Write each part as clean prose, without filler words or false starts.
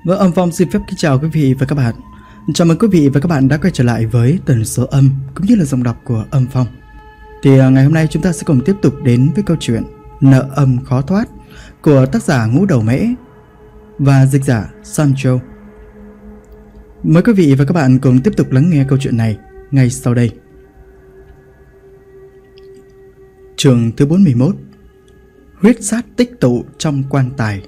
Vâng, Âm Phong xin phép kính chào quý vị và các bạn. Chào mừng quý vị và các bạn đã quay trở lại với tần số âm cũng như là giọng đọc của Âm Phong. Thì ngày hôm nay chúng ta sẽ cùng tiếp tục đến với câu chuyện Nợ âm khó thoát của tác giả Ngũ Đầu Mễ và dịch giả Sancho. Mời quý vị và các bạn cùng tiếp tục lắng nghe câu chuyện này ngay sau đây. Chương thứ 41: Huyết sát tích tụ trong quan tài.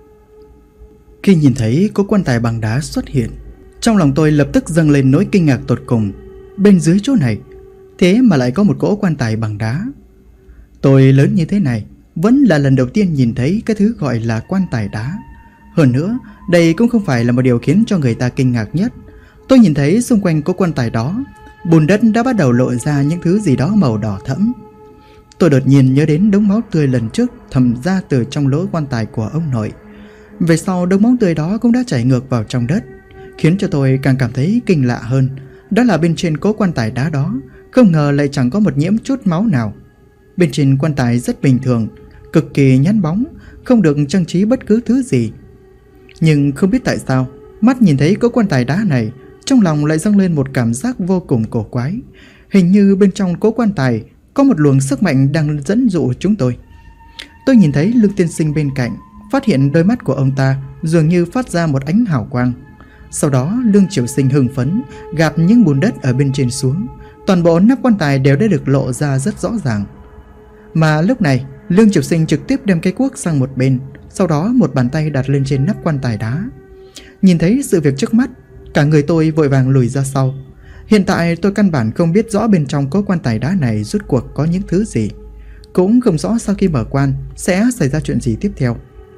Khi nhìn thấy có quan tài bằng đá xuất hiện, trong lòng tôi lập tức dâng lên nỗi kinh ngạc tột cùng. Bên dưới chỗ này thế mà lại có một cỗ quan tài bằng đá. Tôi lớn như thế này vẫn là lần đầu tiên nhìn thấy cái thứ gọi là quan tài đá. Hơn nữa, đây cũng không phải là một điều khiến cho người ta kinh ngạc nhất. Tôi nhìn thấy xung quanh có quan tài đó, bùn đất đã bắt đầu lộ ra những thứ gì đó màu đỏ thẫm. Tôi đột nhiên nhớ đến đống máu tươi lần trước thẩm ra từ trong lỗ quan tài của ông nội. Về sau đống máu tươi đó cũng đã chảy ngược vào trong đất, khiến cho tôi càng cảm thấy kinh lạ hơn. Đó là bên trên cố quan tài đá đó không ngờ lại chẳng có một nhiễm chút máu nào. Bên trên quan tài rất bình thường, cực kỳ nhẵn bóng, không được trang trí bất cứ thứ gì. Nhưng không biết tại sao, mắt nhìn thấy cố quan tài đá này, trong lòng lại dâng lên một cảm giác vô cùng cổ quái. Hình như bên trong cố quan tài có một luồng sức mạnh đang dẫn dụ chúng tôi. Tôi nhìn thấy Lương tiên sinh bên cạnh, phát hiện đôi mắt của ông ta dường như phát ra một ánh hào quang. Sau đó Lương Triều Sinh hưng phấn gạt những bùn đất ở bên trên xuống. Toàn bộ nắp quan tài đều đã được lộ ra rất rõ ràng. Mà lúc này Lương Triều Sinh trực tiếp đem cái cuốc sang một bên, sau đó một bàn tay đặt lên trên nắp quan tài đá. Nhìn thấy sự việc trước mắt, cả người tôi vội vàng lùi ra sau. Hiện tại tôi căn bản không biết rõ bên trong cố quan tài đá này rốt cuộc có những thứ gì, cũng không rõ sau khi mở quan sẽ xảy ra chuyện gì tiếp theo.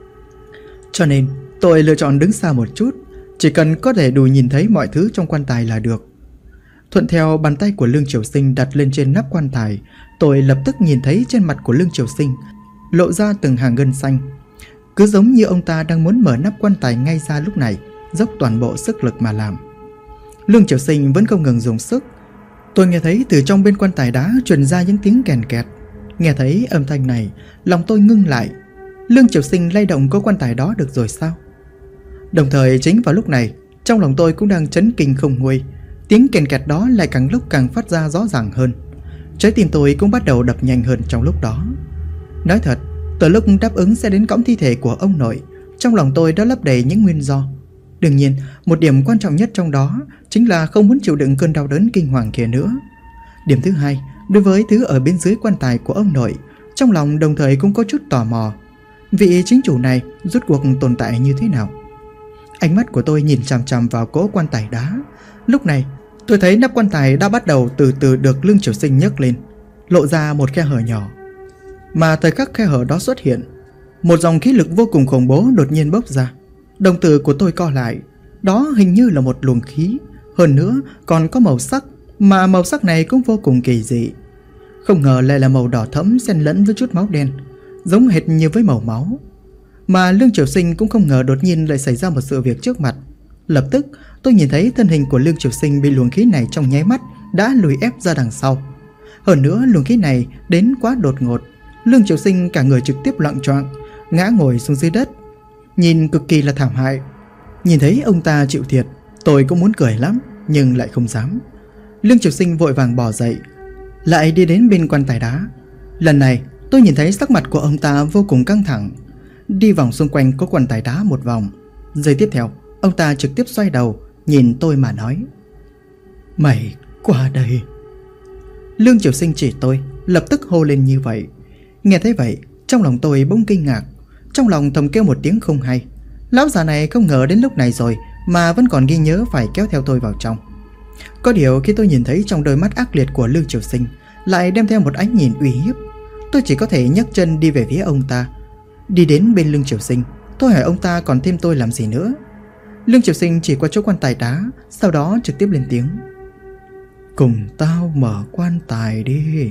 Cho nên tôi lựa chọn đứng xa một chút, chỉ cần có thể đủ nhìn thấy mọi thứ trong quan tài là được. Thuận theo bàn tay của Lương Triều Sinh đặt lên trên nắp quan tài, tôi lập tức nhìn thấy trên mặt của Lương Triều Sinh lộ ra từng hàng gân xanh, cứ giống như ông ta đang muốn mở nắp quan tài ngay ra lúc này, dốc toàn bộ sức lực mà làm. Lương Triều Sinh vẫn không ngừng dùng sức. Tôi nghe thấy từ trong bên quan tài đá truyền ra những tiếng kèn kẹt. Nghe thấy âm thanh này, lòng tôi ngưng lại. Lương Triều Sinh lay động cố quan tài đó được rồi sao? Đồng thời chính vào lúc này, trong lòng tôi cũng đang chấn kinh không nguôi. Tiếng kèn kẹt đó lại càng lúc càng phát ra rõ ràng hơn. Trái tim tôi cũng bắt đầu đập nhanh hơn trong lúc đó. Nói thật, từ lúc đáp ứng sẽ đến cõng thi thể của ông nội, trong lòng tôi đã lấp đầy những nguyên do. Đương nhiên, một điểm quan trọng nhất trong đó chính là không muốn chịu đựng cơn đau đớn kinh hoàng kia nữa. Điểm thứ hai, đối với thứ ở bên dưới quan tài của ông nội, trong lòng đồng thời cũng có chút tò mò. Vị chính chủ này rốt cuộc tồn tại như thế nào? Ánh mắt của tôi nhìn chằm chằm vào cỗ quan tài đá. Lúc này tôi thấy nắp quan tài đã bắt đầu từ từ được Lương Triều Sinh nhấc lên, lộ ra một khe hở nhỏ. Mà thời khắc khe hở đó xuất hiện, một dòng khí lực vô cùng khủng bố đột nhiên bốc ra. Đồng tử của tôi co lại. Đó hình như là một luồng khí, hơn nữa còn có màu sắc, mà màu sắc này cũng vô cùng kỳ dị. Không ngờ lại là màu đỏ thẫm xen lẫn với chút máu đen, giống hệt như với màu máu. Mà Lương Triều Sinh cũng không ngờ đột nhiên lại xảy ra một sự việc trước mặt. Lập tức tôi nhìn thấy thân hình của Lương Triều Sinh bị luồng khí này trong nháy mắt đã lùi ép ra đằng sau. Hơn nữa luồng khí này đến quá đột ngột. Lương Triều Sinh cả người trực tiếp loạng choạng ngã ngồi xuống dưới đất, nhìn cực kỳ là thảm hại. Nhìn thấy ông ta chịu thiệt, tôi cũng muốn cười lắm nhưng lại không dám. Lương Triều Sinh vội vàng bò dậy, lại đi đến bên quan tài đá. Lần này tôi nhìn thấy sắc mặt của ông ta vô cùng căng thẳng, đi vòng xung quanh có quan tài đá một vòng. Giây tiếp theo, ông ta trực tiếp xoay đầu nhìn tôi mà nói: "Mày qua đây." Lương Triều Sinh chỉ tôi, lập tức hô lên như vậy. Nghe thấy vậy, trong lòng tôi bỗng kinh ngạc, trong lòng thầm kêu một tiếng không hay. Lão già này không ngờ đến lúc này rồi mà vẫn còn ghi nhớ phải kéo theo tôi vào trong. Có điều khi tôi nhìn thấy trong đôi mắt ác liệt của Lương Triều Sinh lại đem theo một ánh nhìn uy hiếp, tôi chỉ có thể nhấc chân đi về phía ông ta. Đi đến bên Lương Triều Sinh, tôi hỏi ông ta còn thêm tôi làm gì nữa. Lương Triều Sinh chỉ qua chỗ quan tài đá, sau đó trực tiếp lên tiếng: "Cùng tao mở quan tài đi."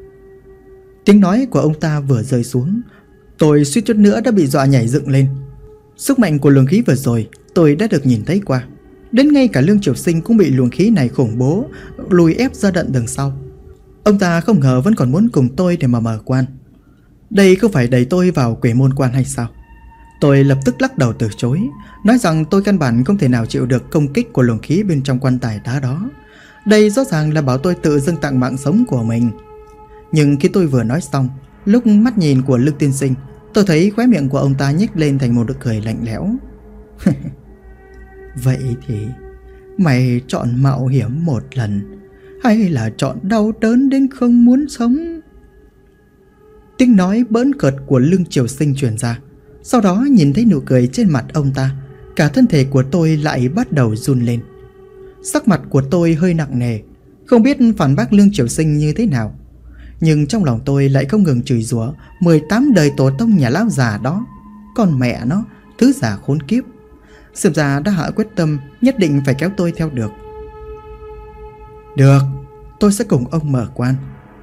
Tiếng nói của ông ta vừa rơi xuống, tôi suýt chút nữa đã bị dọa nhảy dựng lên. Sức mạnh của luồng khí vừa rồi tôi đã được nhìn thấy qua. Đến ngay cả Lương Triều Sinh cũng bị luồng khí này khủng bố lùi ép ra tận đằng sau. Ông ta không ngờ vẫn còn muốn cùng tôi để mà mở quan. Đây không phải đẩy tôi vào quỷ môn quan hay sao? Tôi lập tức lắc đầu từ chối, nói rằng tôi căn bản không thể nào chịu được công kích của luồng khí bên trong quan tài đá đó. Đây rõ ràng là bảo tôi tự dâng tặng mạng sống của mình. Nhưng khi tôi vừa nói xong, lúc mắt nhìn của Lương tiên sinh, tôi thấy khóe miệng của ông ta nhếch lên thành một nụ cười lạnh lẽo. Vậy thì mày chọn mạo hiểm một lần, hay là chọn đau đớn đến không muốn sống? Tiếng nói bỡn cợt của Lương Triều Sinh truyền ra. Sau đó nhìn thấy nụ cười trên mặt ông ta, cả thân thể của tôi lại bắt đầu run lên. Sắc mặt của tôi hơi nặng nề, không biết phản bác Lương Triều Sinh như thế nào. Nhưng trong lòng tôi lại không ngừng chửi rủa 18 đời tổ tông nhà lão già đó. Con mẹ nó, thứ già khốn kiếp. Xem ra đã hạ quyết tâm nhất định phải kéo tôi theo được. Được, tôi sẽ cùng ông mở quan.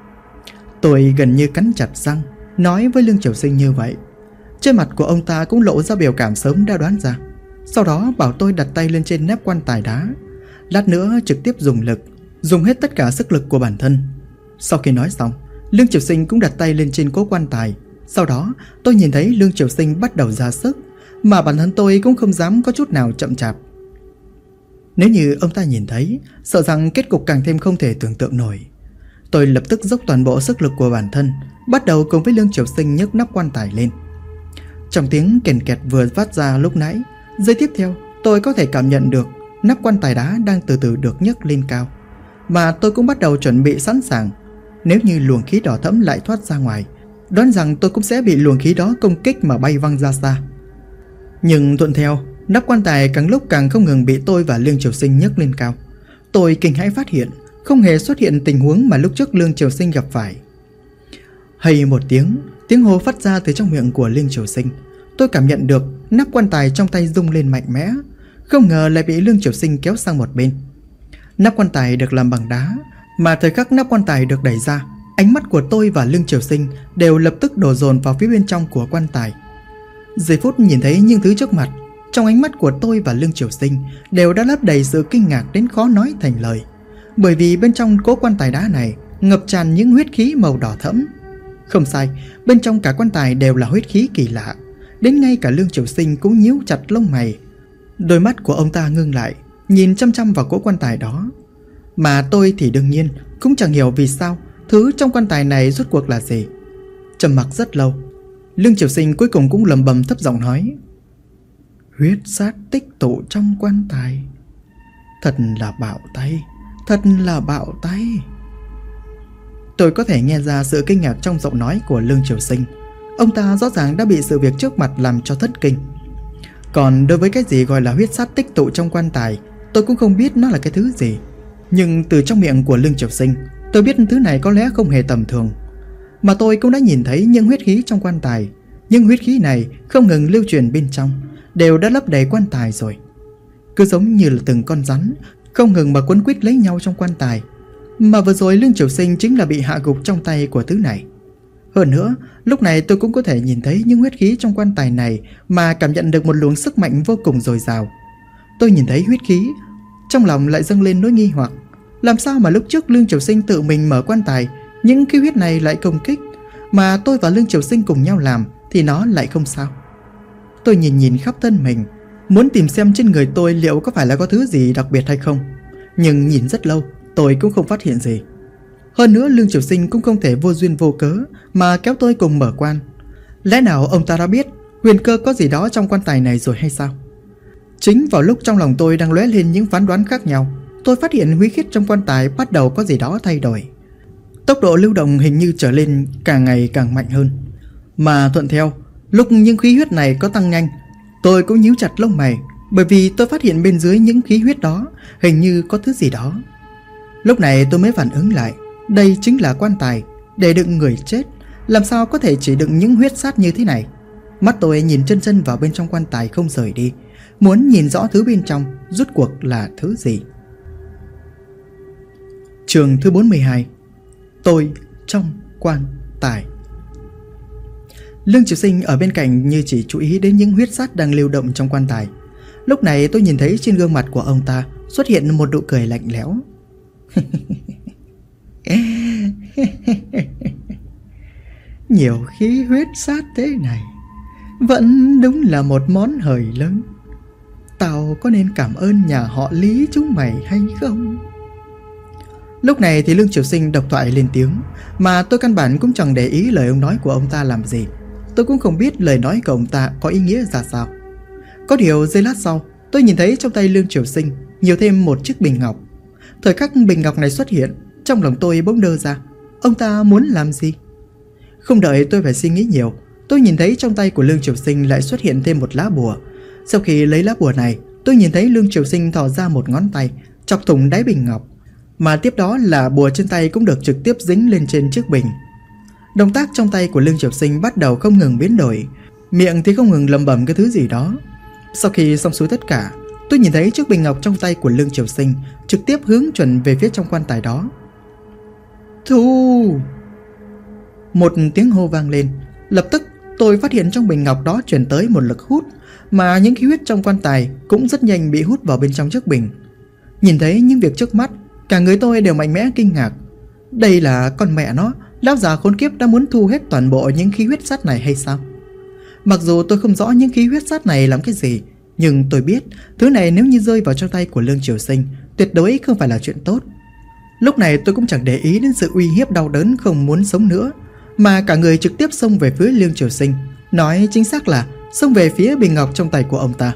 Tôi gần như cắn chặt răng nói với Lương Triều Sinh như vậy. Trên mặt của ông ta cũng lộ ra biểu cảm sớm đã đoán ra. Sau đó bảo tôi đặt tay lên trên nắp quan tài đá, lát nữa trực tiếp dùng lực, dùng hết tất cả sức lực của bản thân. Sau khi nói xong, Lương Triều Sinh cũng đặt tay lên trên cố quan tài. Sau đó tôi nhìn thấy Lương Triều Sinh bắt đầu ra sức, mà bản thân tôi cũng không dám có chút nào chậm chạp. Nếu như ông ta nhìn thấy, sợ rằng kết cục càng thêm không thể tưởng tượng nổi. Tôi lập tức dốc toàn bộ sức lực của bản thân, bắt đầu cùng với Lương Triều Sinh nhấc nắp quan tài lên. Trong tiếng kèn kẹt vừa phát ra lúc nãy, giây tiếp theo tôi có thể cảm nhận được nắp quan tài đá đang từ từ được nhấc lên cao. Mà tôi cũng bắt đầu chuẩn bị sẵn sàng. Nếu như luồng khí đỏ thẫm lại thoát ra ngoài, đoán rằng tôi cũng sẽ bị luồng khí đó công kích mà bay văng ra xa. Nhưng thuận theo, nắp quan tài càng lúc càng không ngừng bị tôi và Lương Triều Sinh nhấc lên cao. Tôi kinh hãi phát hiện không hề xuất hiện tình huống mà lúc trước Lương Triều Sinh gặp phải. Hay một tiếng hô phát ra từ trong miệng của Lương Triều Sinh. Tôi cảm nhận được nắp quan tài trong tay rung lên mạnh mẽ, không ngờ lại bị Lương Triều Sinh kéo sang một bên. Nắp quan tài được làm bằng đá, mà thời khắc nắp quan tài được đẩy ra, ánh mắt của tôi và Lương Triều Sinh đều lập tức đổ dồn vào phía bên trong của quan tài. Giây phút nhìn thấy những thứ trước mặt, trong ánh mắt của tôi và Lương Triều Sinh đều đã lấp đầy sự kinh ngạc đến khó nói thành lời. Bởi vì bên trong cố quan tài đá này ngập tràn những huyết khí màu đỏ thẫm. Không sai, bên trong cả quan tài đều là huyết khí kỳ lạ. Đến ngay cả Lương Triều Sinh cũng nhíu chặt lông mày. Đôi mắt của ông ta ngưng lại, nhìn chăm chăm vào cố quan tài đó. Mà tôi thì đương nhiên cũng chẳng hiểu vì sao thứ trong quan tài này rốt cuộc là gì. Trầm mặc rất lâu, Lương Triều Sinh cuối cùng cũng lầm bầm thấp giọng nói: huyết sát tích tụ trong quan tài. Thật là bạo tay, thật là bạo tay. Tôi có thể nghe ra sự kinh ngạc trong giọng nói của Lương Triều Sinh. Ông ta rõ ràng đã bị sự việc trước mặt làm cho thất kinh. Còn đối với cái gì gọi là huyết sát tích tụ trong quan tài, tôi cũng không biết nó là cái thứ gì. Nhưng từ trong miệng của Lương Triều Sinh, tôi biết thứ này có lẽ không hề tầm thường. Mà tôi cũng đã nhìn thấy những huyết khí trong quan tài. Nhưng huyết khí này không ngừng lưu truyền bên trong, đều đã lấp đầy quan tài rồi. Cứ giống như là từng con rắn không ngừng mà quấn quýt lấy nhau trong quan tài. Mà vừa rồi Lương Triều Sinh chính là bị hạ gục trong tay của thứ này. Hơn nữa, lúc này tôi cũng có thể nhìn thấy những huyết khí trong quan tài này mà cảm nhận được một luồng sức mạnh vô cùng dồi dào. Tôi nhìn thấy huyết khí, trong lòng lại dâng lên nỗi nghi hoặc. Làm sao mà lúc trước Lương Triều Sinh tự mình mở quan tài, những khí huyết này lại công kích, mà tôi và Lương Triều Sinh cùng nhau làm thì nó lại không sao. Tôi nhìn khắp thân mình, muốn tìm xem trên người tôi liệu có phải là có thứ gì đặc biệt hay không. Nhưng nhìn rất lâu, tôi cũng không phát hiện gì. Hơn nữa Lương Triều Sinh cũng không thể vô duyên vô cớ mà kéo tôi cùng mở quan. Lẽ nào ông ta đã biết huyền cơ có gì đó trong quan tài này rồi hay sao? Chính vào lúc trong lòng tôi đang lóe lên những phán đoán khác nhau, tôi phát hiện huyết khí trong quan tài bắt đầu có gì đó thay đổi. Tốc độ lưu động hình như trở lên càng ngày càng mạnh hơn. Mà thuận theo, lúc những khí huyết này có tăng nhanh, tôi cũng nhíu chặt lông mày, bởi vì tôi phát hiện bên dưới những khí huyết đó hình như có thứ gì đó. Lúc này tôi mới phản ứng lại, đây chính là quan tài để đựng người chết, làm sao có thể chỉ đựng những huyết sát như thế này. Mắt tôi nhìn chân chân vào bên trong quan tài không rời đi, muốn nhìn rõ thứ bên trong rốt cuộc là thứ gì. Chương thứ 42. Tôi trong quan tài. Lương Triều Sinh ở bên cạnh như chỉ chú ý đến những huyết sát đang lưu động trong quan tài. Lúc này tôi nhìn thấy trên gương mặt của ông ta xuất hiện một nụ cười lạnh lẽo. Nhiều khí huyết sát thế này, Vẫn đúng là một món hời lớn. Tao có nên cảm ơn nhà họ Lý chúng mày hay không? Lúc này thì Lương Triều Sinh độc thoại lên tiếng, mà tôi căn bản cũng chẳng để ý lời ông nói của ông ta làm gì. Tôi cũng không biết lời nói của ông ta có ý nghĩa ra sao. Có điều giây lát sau, tôi nhìn thấy trong tay Lương Triều Sinh nhiều thêm một chiếc bình ngọc. Thời khắc bình ngọc này xuất hiện, trong lòng tôi bỗng đơ ra. Ông ta muốn làm gì? Không đợi tôi phải suy nghĩ nhiều, tôi nhìn thấy trong tay của Lương Triều Sinh lại xuất hiện thêm một lá bùa. Sau khi lấy lá bùa này, tôi nhìn thấy Lương Triều Sinh thò ra một ngón tay, chọc thủng đáy bình ngọc. Mà tiếp đó là bùa trên tay cũng được trực tiếp dính lên trên chiếc bình. Động tác trong tay của Lương Triều Sinh bắt đầu không ngừng biến đổi, miệng thì không ngừng lẩm bẩm cái thứ gì đó. Sau khi xong xuôi tất cả, tôi nhìn thấy chiếc bình ngọc trong tay của Lương Triều Sinh trực tiếp hướng chuẩn về phía trong quan tài đó. Thu! Một tiếng hô vang lên. Lập tức tôi phát hiện trong bình ngọc đó truyền tới một lực hút, mà những khí huyết trong quan tài cũng rất nhanh bị hút vào bên trong chiếc bình. Nhìn thấy những việc trước mắt, cả người tôi đều mạnh mẽ kinh ngạc. Đây là con mẹ nó, lão già khốn kiếp đã muốn thu hết toàn bộ những khí huyết sắt này hay sao? Mặc dù tôi không rõ những khí huyết sắt này làm cái gì, nhưng tôi biết thứ này nếu như rơi vào trong tay của Lương Triều Sinh, tuyệt đối không phải là chuyện tốt. Lúc này tôi cũng chẳng để ý đến sự uy hiếp đau đớn không muốn sống nữa, mà cả người trực tiếp xông về phía Lương Triều Sinh. Nói chính xác là xông về phía bình ngọc trong tay của ông ta.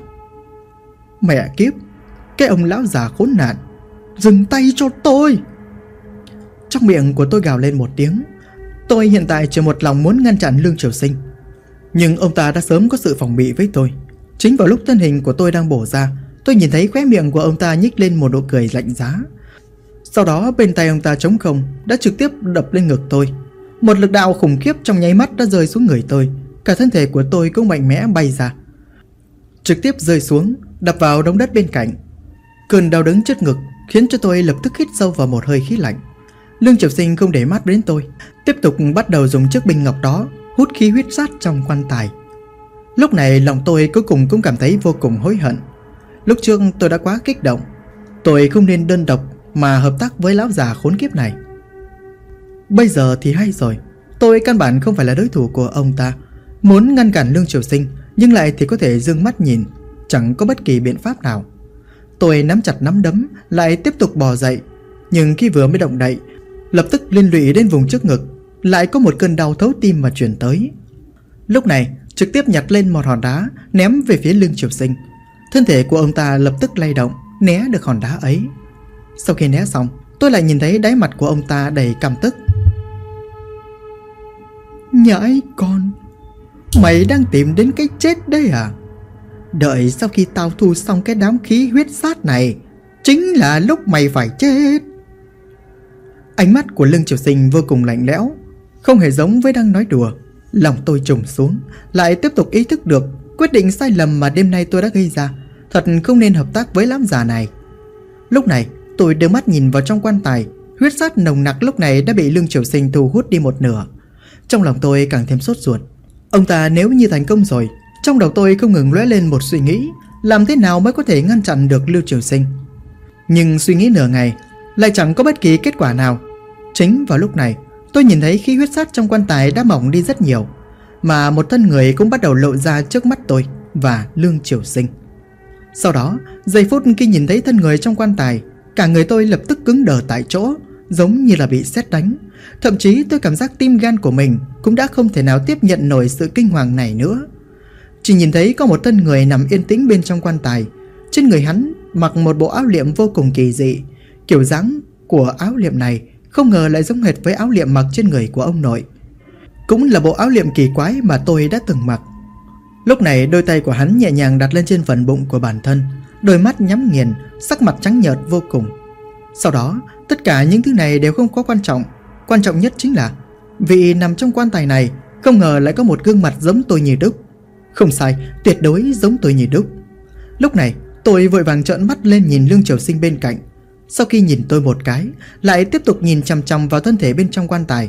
Mẹ kiếp, cái ông lão già khốn nạn, dừng tay cho tôi! Trong miệng của tôi gào lên một tiếng. Tôi hiện tại chỉ một lòng muốn ngăn chặn Lương Triều Sinh, nhưng ông ta đã sớm có sự phòng bị với tôi. Chính vào lúc thân hình của tôi đang bổ ra, tôi nhìn thấy khóe miệng của ông ta nhếch lên một nụ cười lạnh giá. Sau đó bên tay ông ta trống không đã trực tiếp đập lên ngực tôi. Một lực đạo khủng khiếp trong nháy mắt đã rơi xuống người tôi. Cả thân thể của tôi cũng mạnh mẽ bay ra, trực tiếp rơi xuống, đập vào đống đất bên cạnh. Cơn đau đớn trước ngực khiến cho tôi lập tức hít sâu vào một hơi khí lạnh. Lương Triều Sinh không để mắt đến tôi, tiếp tục bắt đầu dùng chiếc bình ngọc đó hút khí huyết sắt trong quan tài. Lúc này lòng tôi cuối cùng cũng cảm thấy vô cùng hối hận. Lúc trước tôi đã quá kích động, tôi không nên đơn độc mà hợp tác với lão già khốn kiếp này. Bây giờ thì hay rồi, tôi căn bản không phải là đối thủ của ông ta. Muốn ngăn cản Lương Triều Sinh nhưng lại thì có thể dương mắt nhìn, chẳng có bất kỳ biện pháp nào. Tôi nắm chặt nắm đấm, lại tiếp tục bò dậy. Nhưng khi vừa mới động đậy, lập tức liên lụy đến vùng trước ngực, lại có một cơn đau thấu tim mà truyền tới. Lúc này trực tiếp nhặt lên một hòn đá ném về phía Lương Triều Sinh. Thân thể của ông ta lập tức lay động, né được hòn đá ấy. Sau khi né xong, tôi lại nhìn thấy đáy mặt của ông ta đầy căm tức. Nhãi con, mày đang tìm đến cái chết đấy à? Đợi sau khi tao thu xong cái đám khí huyết sát này, chính là lúc mày phải chết. Ánh mắt của Lương Triều Sinh vô cùng lạnh lẽo, không hề giống với đang nói đùa. Lòng tôi trùng xuống, lại tiếp tục ý thức được quyết định sai lầm mà đêm nay tôi đã gây ra. Thật không nên hợp tác với lão già này. Lúc này tôi đưa mắt nhìn vào trong quan tài. Huyết sát nồng nặc lúc này đã bị Lương Triều Sinh thu hút đi một nửa. Trong lòng tôi càng thêm sốt ruột. Ông ta nếu như thành công rồi, trong đầu tôi không ngừng lóe lên một suy nghĩ, làm thế nào mới có thể ngăn chặn được Lương Triều Sinh. Nhưng suy nghĩ nửa ngày lại chẳng có bất kỳ kết quả nào. Chính vào lúc này tôi nhìn thấy khí huyết sắt trong quan tài đã mỏng đi rất nhiều, mà một thân người cũng bắt đầu lộ ra trước mắt tôi và Lương Triều Sinh. Sau đó, giây phút khi nhìn thấy thân người trong quan tài, cả người tôi lập tức cứng đờ tại chỗ, giống như là bị sét đánh. Thậm chí tôi cảm giác tim gan của mình cũng đã không thể nào tiếp nhận nổi sự kinh hoàng này nữa. Chỉ nhìn thấy có một thân người nằm yên tĩnh bên trong quan tài. Trên người hắn mặc một bộ áo liệm vô cùng kỳ dị. Kiểu dáng của áo liệm này không ngờ lại giống hệt với áo liệm mặc trên người của ông nội. Cũng là bộ áo liệm kỳ quái mà tôi đã từng mặc. Lúc này đôi tay của hắn nhẹ nhàng đặt lên trên phần bụng của bản thân, đôi mắt nhắm nghiền, sắc mặt trắng nhợt vô cùng. Sau đó tất cả những thứ này đều không có quan trọng. Quan trọng nhất chính là vị nằm trong quan tài này không ngờ lại có một gương mặt giống tôi như đúc. Không sai, tuyệt đối giống tôi như đúc. Lúc này tôi vội vàng trợn mắt lên nhìn Lương Triều Sinh bên cạnh. Sau khi nhìn tôi một cái, lại tiếp tục nhìn chằm chằm vào thân thể bên trong quan tài.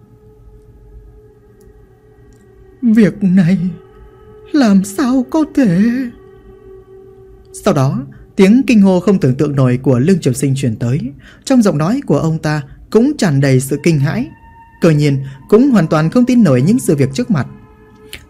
Việc này làm sao có thể? Sau đó tiếng kinh hô không tưởng tượng nổi của Lương Triều Sinh truyền tới. Trong giọng nói của ông ta cũng tràn đầy sự kinh hãi. Cơ nhiên cũng hoàn toàn không tin nổi những sự việc trước mặt.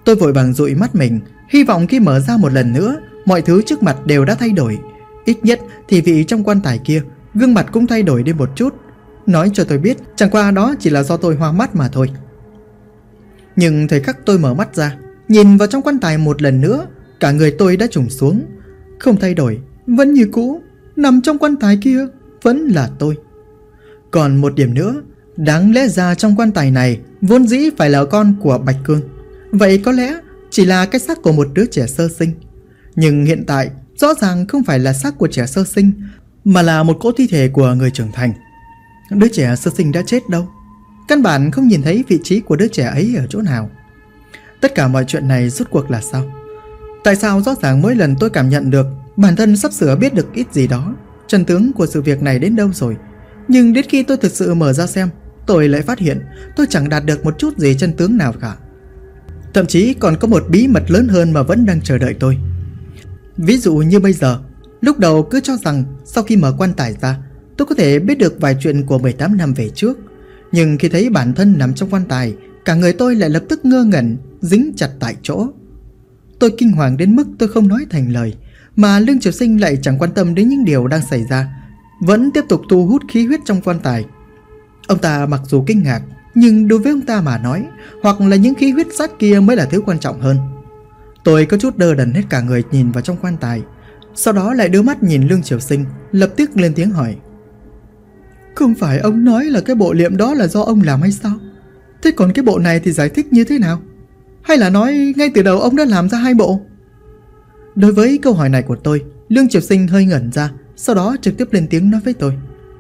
Tôi vội vàng dụi mắt mình, hy vọng khi mở ra một lần nữa, mọi thứ trước mặt đều đã thay đổi. Ít nhất thì vị trong quan tài kia, gương mặt cũng thay đổi đi một chút, nói cho tôi biết chẳng qua đó chỉ là do tôi hoa mắt mà thôi. Nhưng thời khắc tôi mở mắt ra, nhìn vào trong quan tài một lần nữa, cả người tôi đã trùng xuống. Không thay đổi, vẫn như cũ, nằm trong quan tài kia vẫn là tôi. Còn một điểm nữa, đáng lẽ ra trong quan tài này vốn dĩ phải là con của Bạch Cương. Vậy có lẽ chỉ là cái xác của một đứa trẻ sơ sinh. Nhưng hiện tại rõ ràng không phải là xác của trẻ sơ sinh, mà là một cỗ thi thể của người trưởng thành. Đứa trẻ sơ sinh đã chết đâu, căn bản không nhìn thấy vị trí của đứa trẻ ấy ở chỗ nào. Tất cả mọi chuyện này rốt cuộc là sao? Tại sao rõ ràng mỗi lần tôi cảm nhận được bản thân sắp sửa biết được ít gì đó, chân tướng của sự việc này đến đâu rồi, nhưng đến khi tôi thực sự mở ra xem, tôi lại phát hiện tôi chẳng đạt được một chút gì chân tướng nào cả. Thậm chí còn có một bí mật lớn hơn mà vẫn đang chờ đợi tôi. Ví dụ như bây giờ, lúc đầu cứ cho rằng sau khi mở quan tài ra, tôi có thể biết được vài chuyện của 18 năm về trước. Nhưng khi thấy bản thân nằm trong quan tài, cả người tôi lại lập tức ngơ ngẩn, dính chặt tại chỗ. Tôi kinh hoàng đến mức tôi không nói thành lời, mà Lương Triều Sinh lại chẳng quan tâm đến những điều đang xảy ra, vẫn tiếp tục thu hút khí huyết trong quan tài. Ông ta mặc dù kinh ngạc, nhưng đối với ông ta mà nói, hoặc là những khí huyết sát kia mới là thứ quan trọng hơn. Tôi có chút đơ đần hết cả người nhìn vào trong quan tài, sau đó lại đưa mắt nhìn Lương Triều Sinh, lập tức lên tiếng hỏi: Không phải ông nói là cái bộ liệm đó là do ông làm hay sao? Thế còn cái bộ này thì giải thích như thế nào? Hay là nói ngay từ đầu ông đã làm ra hai bộ? Đối với câu hỏi này của tôi, Lương Triều Sinh hơi ngẩn ra, sau đó trực tiếp lên tiếng nói với tôi: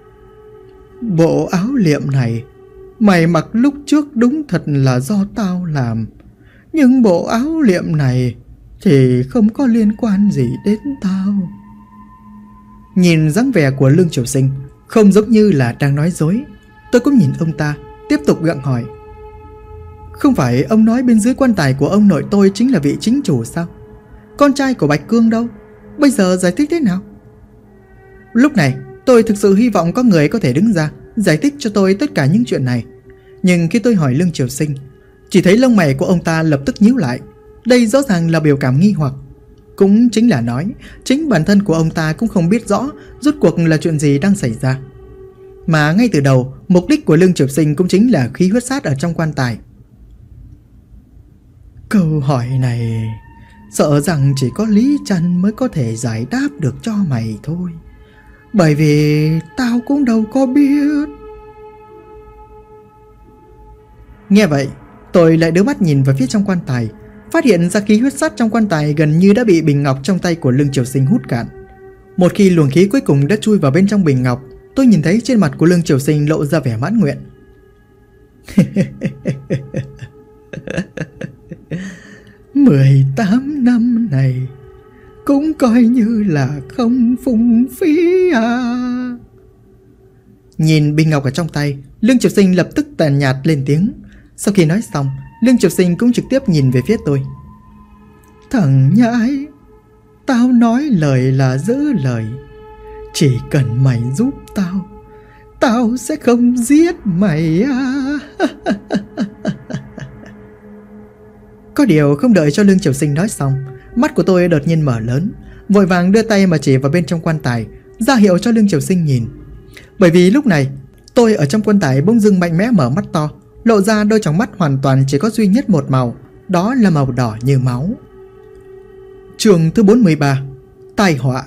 Bộ áo liệm này mày mặc lúc trước đúng thật là do tao làm, nhưng bộ áo liệm này thì không có liên quan gì đến tao. Nhìn dáng vẻ của Lương Triều Sinh không giống như là đang nói dối, tôi cũng nhìn ông ta, tiếp tục gặng hỏi: Không phải ông nói bên dưới quan tài của ông nội tôi chính là vị chính chủ sao? Con trai của Bạch Cương đâu? Bây giờ giải thích thế nào? Lúc này tôi thực sự hy vọng có người có thể đứng ra giải thích cho tôi tất cả những chuyện này. Nhưng khi tôi hỏi Lương Triều Sinh, chỉ thấy lông mày của ông ta lập tức nhíu lại. Đây rõ ràng là biểu cảm nghi hoặc. Cũng chính là nói chính bản thân của ông ta cũng không biết rõ rốt cuộc là chuyện gì đang xảy ra. Mà ngay từ đầu, mục đích của Lương Triều Sinh cũng chính là khí huyết sát ở trong quan tài. Câu hỏi này sợ rằng chỉ có Lý Trăn mới có thể giải đáp được cho mày thôi, bởi vì tao cũng đâu có biết. Nghe vậy, tôi lại đưa mắt nhìn vào phía trong quan tài, phát hiện ra khí huyết sắt trong quan tài gần như đã bị bình ngọc trong tay của Lương Triều Sinh hút cạn. Một khi luồng khí cuối cùng đã chui vào bên trong bình ngọc, tôi nhìn thấy trên mặt của Lương Triều Sinh lộ ra vẻ mãn nguyện. 18 năm này cũng coi như là không phung phí à. Nhìn bình ngọc ở trong tay, Lương Triều Sinh lập tức tàn nhạt lên tiếng. Sau khi nói xong, Lương Triều Sinh cũng trực tiếp nhìn về phía tôi. Thằng nhãi, tao nói lời là giữ lời. Chỉ cần mày giúp tao, tao sẽ không giết mày à. Có điều không đợi cho Lương Triều Sinh nói xong, mắt của tôi đột nhiên mở lớn, vội vàng đưa tay mà chỉ vào bên trong quan tài, ra hiệu cho Lương Triều Sinh nhìn. Bởi vì lúc này tôi ở trong quan tài bỗng dưng mạnh mẽ mở mắt to, lộ ra đôi tròng mắt hoàn toàn chỉ có duy nhất một màu, đó là màu đỏ như máu. Chương thứ 43: Tai họa.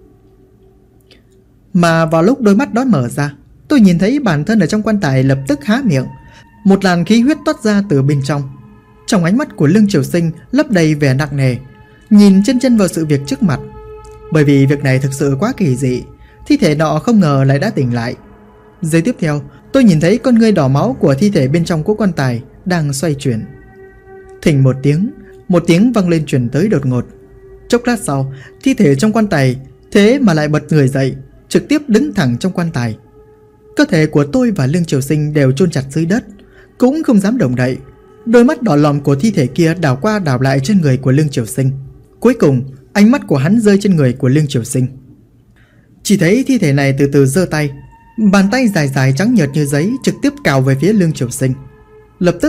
Mà vào lúc đôi mắt đó mở ra, tôi nhìn thấy bản thân ở trong quan tài lập tức há miệng, một làn khí huyết toát ra từ bên trong. Trong ánh mắt của Lương Triều Sinh lấp đầy vẻ nặng nề, nhìn chân vào sự việc trước mặt. Bởi vì việc này thực sự quá kỳ dị, thi thể nọ không ngờ lại đã tỉnh lại. Giây tiếp theo, tôi nhìn thấy con ngươi đỏ máu của thi thể bên trong của quan tài đang xoay chuyển. Thình một tiếng vang lên truyền tới đột ngột. Chốc lát sau, thi thể trong quan tài thế mà lại bật người dậy, trực tiếp đứng thẳng trong quan tài. Cơ thể của tôi và Lương Triều Sinh đều chôn chặt dưới đất, cũng không dám động đậy. Đôi mắt đỏ lòm của thi thể kia đảo qua đảo lại trên người của Lương Triều Sinh. Cuối cùng, ánh mắt của hắn rơi trên người của Lương Triều Sinh. Chỉ thấy thi thể này từ từ giơ tay, bàn tay dài dài trắng nhợt như giấy trực tiếp cào về phía Lương Triều Sinh. Lập tức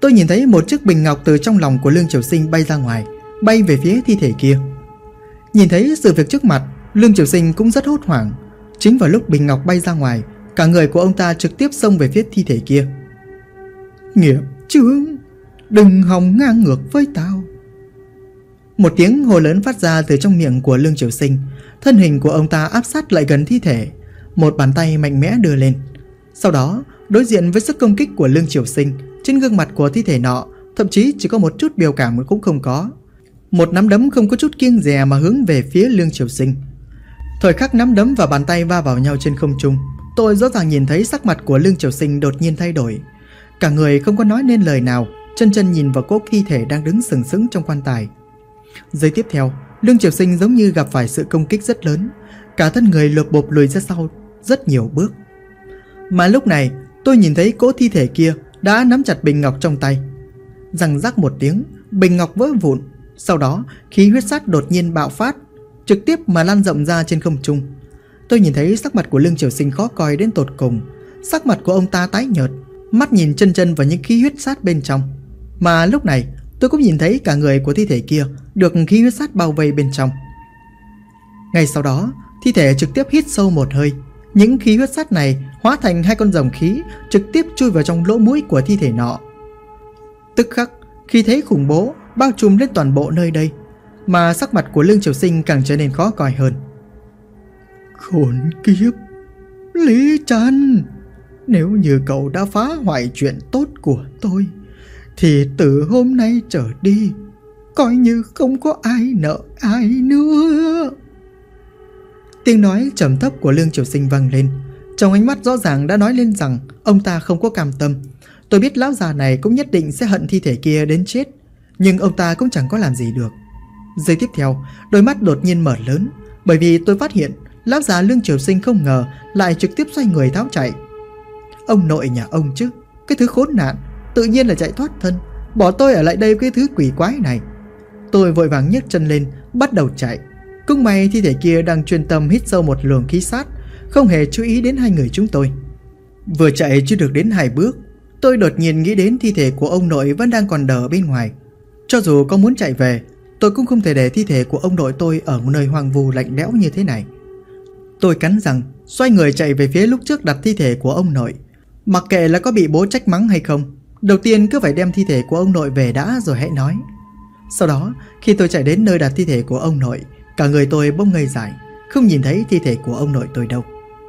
tôi nhìn thấy một chiếc bình ngọc từ trong lòng của Lương Triều Sinh bay ra ngoài, bay về phía thi thể kia. Nhìn thấy sự việc trước mặt, Lương Triều Sinh cũng rất hốt hoảng. Chính vào lúc bình ngọc bay ra ngoài, cả người của ông ta trực tiếp xông về phía thi thể kia. Nghiệp chướng, đừng hòng ngang ngược với tao. Một tiếng hô lớn phát ra từ trong miệng của Lương Triều Sinh. Thân hình của ông ta áp sát lại gần thi thể, một bàn tay mạnh mẽ đưa lên. Sau đó, đối diện với sức công kích của Lương Triều Sinh, trên gương mặt của thi thể nọ thậm chí chỉ có một chút biểu cảm cũng không có. Một nắm đấm không có chút kiêng dè mà hướng về phía Lương Triều Sinh. Thời khắc nắm đấm và bàn tay va vào nhau trên không trung, tôi rõ ràng nhìn thấy sắc mặt của Lương Triều Sinh đột nhiên thay đổi. Cả người không có nói nên lời nào, chân chân nhìn vào cỗ thi thể đang đứng sừng sững trong quan tài. Giây tiếp theo, Lương Triều Sinh giống như gặp phải sự công kích rất lớn, cả thân người lộp bộp lùi ra sau rất nhiều bước. Mà lúc này, tôi nhìn thấy cỗ thi thể kia đã nắm chặt bình ngọc trong tay. Răng rắc một tiếng, bình ngọc vỡ vụn. Sau đó, khí huyết sát đột nhiên bạo phát, trực tiếp mà lan rộng ra trên không trung. Tôi nhìn thấy sắc mặt của Lương Triều Sinh khó coi đến tột cùng. Sắc mặt của ông ta tái nhợt, mắt nhìn chân chân vào những khí huyết sát bên trong. Mà lúc này, tôi cũng nhìn thấy cả người của thi thể kia được khí huyết sát bao vây bên trong. Ngay sau đó, thi thể trực tiếp hít sâu một hơi. Những khí huyết sát này hóa thành hai con rồng khí, trực tiếp chui vào trong lỗ mũi của thi thể nọ. Tức khắc, khí thế khủng bố bao trùm lên toàn bộ nơi đây, mà sắc mặt của Lương Triều Sinh càng trở nên khó coi hơn. Khốn kiếp, Lý Trăn, nếu như cậu đã phá hoại chuyện tốt của tôi, thì từ hôm nay trở đi, coi như không có ai nợ ai nữa. Tiếng nói trầm thấp của Lương Triều Sinh vang lên, trong ánh mắt rõ ràng đã nói lên rằng ông ta không có cam tâm. Tôi biết lão già này cũng nhất định sẽ hận thi thể kia đến chết, nhưng ông ta cũng chẳng có làm gì được. Giây tiếp theo, đôi mắt đột nhiên mở lớn, bởi vì tôi phát hiện lão già Lương Triều Sinh không ngờ lại trực tiếp xoay người tháo chạy. Ông nội nhà ông chứ, cái thứ khốn nạn, tự nhiên là chạy thoát thân, bỏ tôi ở lại đây với cái thứ quỷ quái này. Tôi vội vàng nhấc chân lên, bắt đầu chạy. Cũng may thi thể kia đang chuyên tâm hít sâu một luồng khí sát, không hề chú ý đến hai người chúng tôi. Vừa chạy chưa được đến 2 bước, tôi đột nhiên nghĩ đến thi thể của ông nội vẫn đang còn đờ bên ngoài. Cho dù có muốn chạy về, tôi cũng không thể để thi thể của ông nội tôi ở một nơi hoang vu lạnh lẽo như thế này. Tôi cắn răng, xoay người chạy về phía lúc trước đặt thi thể của ông nội. Mặc kệ là có bị bố trách mắng hay không, đầu tiên cứ phải đem thi thể của ông nội về đã rồi hãy nói. Sau đó, khi tôi chạy đến nơi đặt thi thể của ông nội, cả người tôi bỗng ngây dại, không nhìn thấy thi thể của ông nội tôi đâu.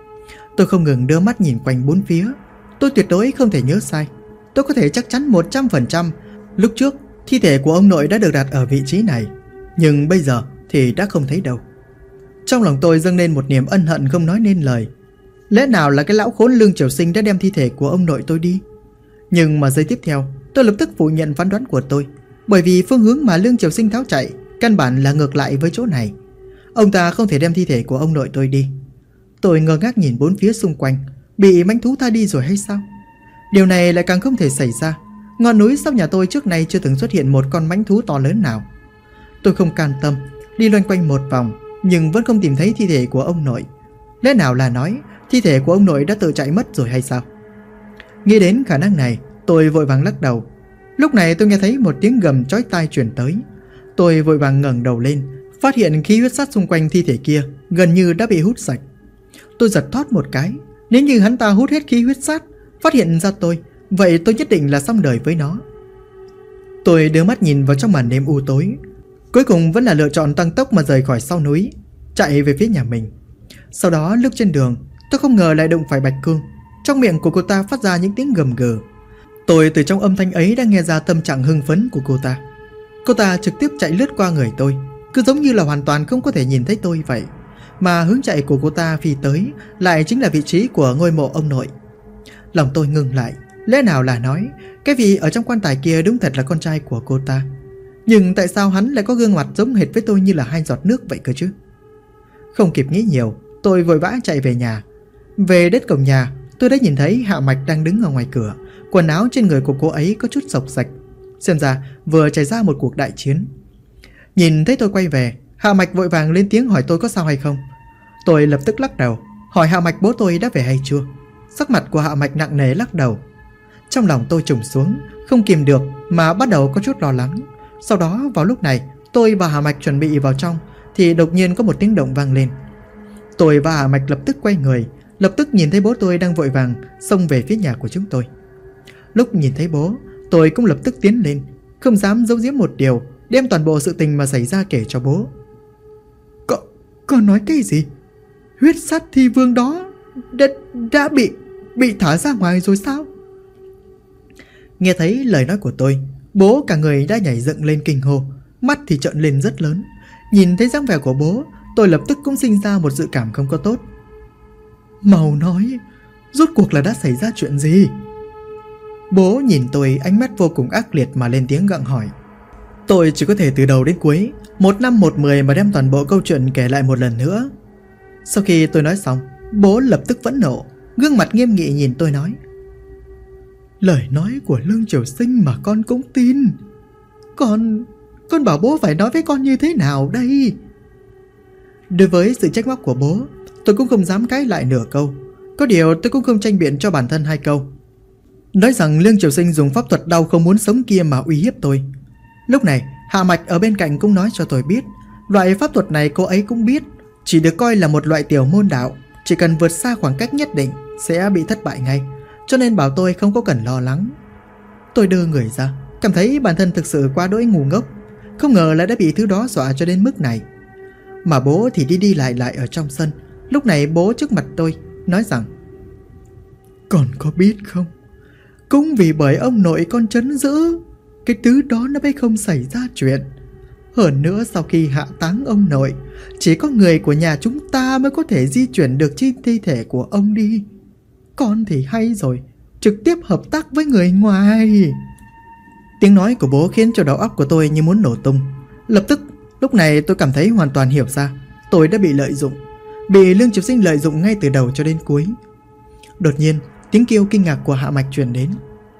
Tôi không ngừng đưa mắt nhìn quanh bốn phía. Tôi tuyệt đối không thể nhớ sai. Tôi có thể chắc chắn 100% lúc trước thi thể của ông nội đã được đặt ở vị trí này, nhưng bây giờ thì đã không thấy đâu. Trong lòng tôi dâng lên một niềm ân hận không nói nên lời. Lẽ nào là cái lão khốn Lương Triều Sinh đã đem thi thể của ông nội tôi đi? Nhưng mà giây tiếp theo, tôi lập tức phủ nhận phán đoán của tôi, bởi vì phương hướng mà Lương Triều Sinh tháo chạy căn bản là ngược lại với chỗ này. Ông ta không thể đem thi thể của ông nội tôi đi. Tôi ngơ ngác nhìn bốn phía xung quanh. Bị mãnh thú tha đi rồi hay sao? Điều này lại càng không thể xảy ra. Ngọn núi sau nhà tôi trước nay chưa từng xuất hiện một con mãnh thú to lớn nào. Tôi không can tâm, đi loanh quanh một vòng, nhưng vẫn không tìm thấy thi thể của ông nội. Lẽ nào là nói thi thể của ông nội đã tự chạy mất rồi hay sao? Nghĩ đến khả năng này, tôi vội vàng lắc đầu. Lúc này tôi nghe thấy một tiếng gầm chói tai truyền tới. Tôi vội vàng ngẩng đầu lên, phát hiện khí huyết sát xung quanh thi thể kia gần như đã bị hút sạch. Tôi giật thót một cái. Nếu như hắn ta hút hết khí huyết sát, phát hiện ra tôi, vậy tôi nhất định là xong đời với nó. Tôi đưa mắt nhìn vào trong màn đêm u tối. Cuối cùng vẫn là lựa chọn tăng tốc mà rời khỏi sau núi, chạy về phía nhà mình. Sau đó lúc trên đường, tôi không ngờ lại đụng phải Bạch Cương. Trong miệng của cô ta phát ra những tiếng gầm gừ. Tôi từ trong âm thanh ấy đã nghe ra tâm trạng hưng phấn của cô ta. Cô ta trực tiếp chạy lướt qua người tôi, cứ giống như là hoàn toàn không có thể nhìn thấy tôi vậy. Mà hướng chạy của cô ta phi tới lại chính là vị trí của ngôi mộ ông nội. Lòng tôi ngừng lại. Lẽ nào là nói cái vị ở trong quan tài kia đúng thật là con trai của cô ta? Nhưng tại sao hắn lại có gương mặt giống hệt với tôi như là hai giọt nước vậy cơ chứ? Không kịp nghĩ nhiều, tôi vội vã chạy về nhà. Về đến cổng nhà, tôi đã nhìn thấy Hạ Mạch đang đứng ở ngoài cửa. Quần áo trên người của cô ấy có chút xộc xạch, xem ra vừa trải ra một cuộc đại chiến. Nhìn thấy tôi quay về, Hạ Mạch vội vàng lên tiếng hỏi tôi có sao hay không. Tôi lập tức lắc đầu, hỏi Hạ Mạch bố tôi đã về hay chưa. Sắc mặt của Hạ Mạch nặng nề lắc đầu. Trong lòng tôi trùng xuống, không kìm được mà bắt đầu có chút lo lắng. Sau đó vào lúc này tôi và Hà Mạch chuẩn bị vào trong thì đột nhiên có một tiếng động vang lên. Tôi và Hà Mạch lập tức quay người, lập tức nhìn thấy bố tôi đang vội vàng xông về phía nhà của chúng tôi. Lúc nhìn thấy bố, tôi cũng lập tức tiến lên, không dám giấu giếm một điều, đem toàn bộ sự tình mà xảy ra kể cho bố. Con nói cái gì? Huyết sát thi vương đó đã bị thả ra ngoài rồi sao? Nghe thấy lời nói của tôi, bố cả người đã nhảy dựng lên kinh hô, mắt thì trợn lên rất lớn. Nhìn thấy dáng vẻ của bố, tôi lập tức cũng sinh ra một dự cảm không có tốt. Mau nói, rốt cuộc là đã xảy ra chuyện gì? Bố nhìn tôi ánh mắt vô cùng ác liệt mà lên tiếng gặng hỏi. Tôi chỉ có thể từ đầu đến cuối, một năm một mười mà đem toàn bộ câu chuyện kể lại một lần nữa. Sau khi tôi nói xong, bố lập tức phẫn nộ, gương mặt nghiêm nghị nhìn tôi nói. Lời nói của Lương Triều Sinh mà con cũng tin. Con bảo bố phải nói với con như thế nào đây? Đối với sự trách móc của bố, tôi cũng không dám cãi lại nửa câu. Có điều tôi cũng không tranh biện cho bản thân hai câu. Nói rằng Lương Triều Sinh dùng pháp thuật đau không muốn sống kia mà uy hiếp tôi. Lúc này Hạ Mạch ở bên cạnh cũng nói cho tôi biết, loại pháp thuật này cô ấy cũng biết, chỉ được coi là một loại tiểu môn đạo, chỉ cần vượt xa khoảng cách nhất định sẽ bị thất bại ngay, cho nên bảo tôi không có cần lo lắng. Tôi đưa người ra, cảm thấy bản thân thực sự quá đỗi ngu ngốc, không ngờ lại đã bị thứ đó dọa cho đến mức này. Mà bố thì đi đi lại ở trong sân. Lúc này bố trước mặt tôi nói rằng, con có biết không, cũng vì bởi ông nội con trấn giữ, cái thứ đó nó mới không xảy ra chuyện. Hơn nữa sau khi hạ táng ông nội, chỉ có người của nhà chúng ta mới có thể di chuyển được trên thi thể của ông đi. Con thì hay rồi, trực tiếp hợp tác với người ngoài. Tiếng nói của bố khiến cho đầu óc của tôi như muốn nổ tung. Lập tức lúc này tôi cảm thấy hoàn toàn hiểu ra, tôi đã bị lợi dụng, bị Lương Triều Sinh lợi dụng ngay từ đầu cho đến cuối. Đột nhiên tiếng kêu kinh ngạc của Hạ Mạch truyền đến.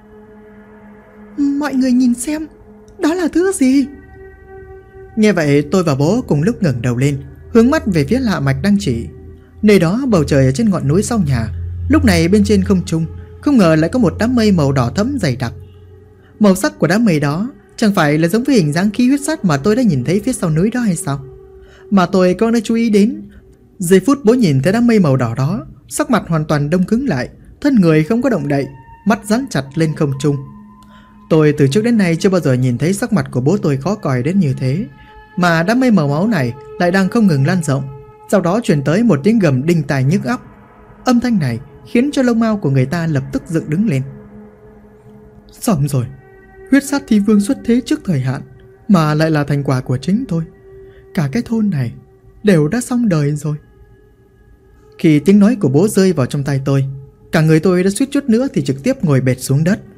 Mọi người nhìn xem, đó là thứ gì? Nghe vậy tôi và bố cùng lúc ngẩng đầu lên, hướng mắt về phía Hạ Mạch đang chỉ. Nơi đó bầu trời ở trên ngọn núi sau nhà, lúc này bên trên không trung không ngờ lại có một đám mây màu đỏ thẫm dày đặc. Màu sắc của đám mây đó chẳng phải là giống với hình dáng khí huyết sắt mà tôi đã nhìn thấy phía sau núi đó hay sao? Mà tôi cũng đã chú ý đến, giây phút bố nhìn thấy đám mây màu đỏ đó, sắc mặt hoàn toàn đông cứng lại, thân người không có động đậy, mắt dán chặt lên không trung. Tôi từ trước đến nay chưa bao giờ nhìn thấy sắc mặt của bố tôi khó coi đến như thế, mà đám mây màu máu này lại đang không ngừng lan rộng. Sau đó truyền tới một tiếng gầm đinh tai nhức óc. Âm thanh này khiến cho lông mao của người ta lập tức dựng đứng lên. Xong rồi, huyết sát thi vương xuất thế trước thời hạn, mà lại là thành quả của chính tôi. Cả cái thôn này đều đã xong đời rồi. Khi tiếng nói của bố rơi vào trong tai tôi, cả người tôi đã suýt chút nữa thì trực tiếp ngồi bệt xuống đất.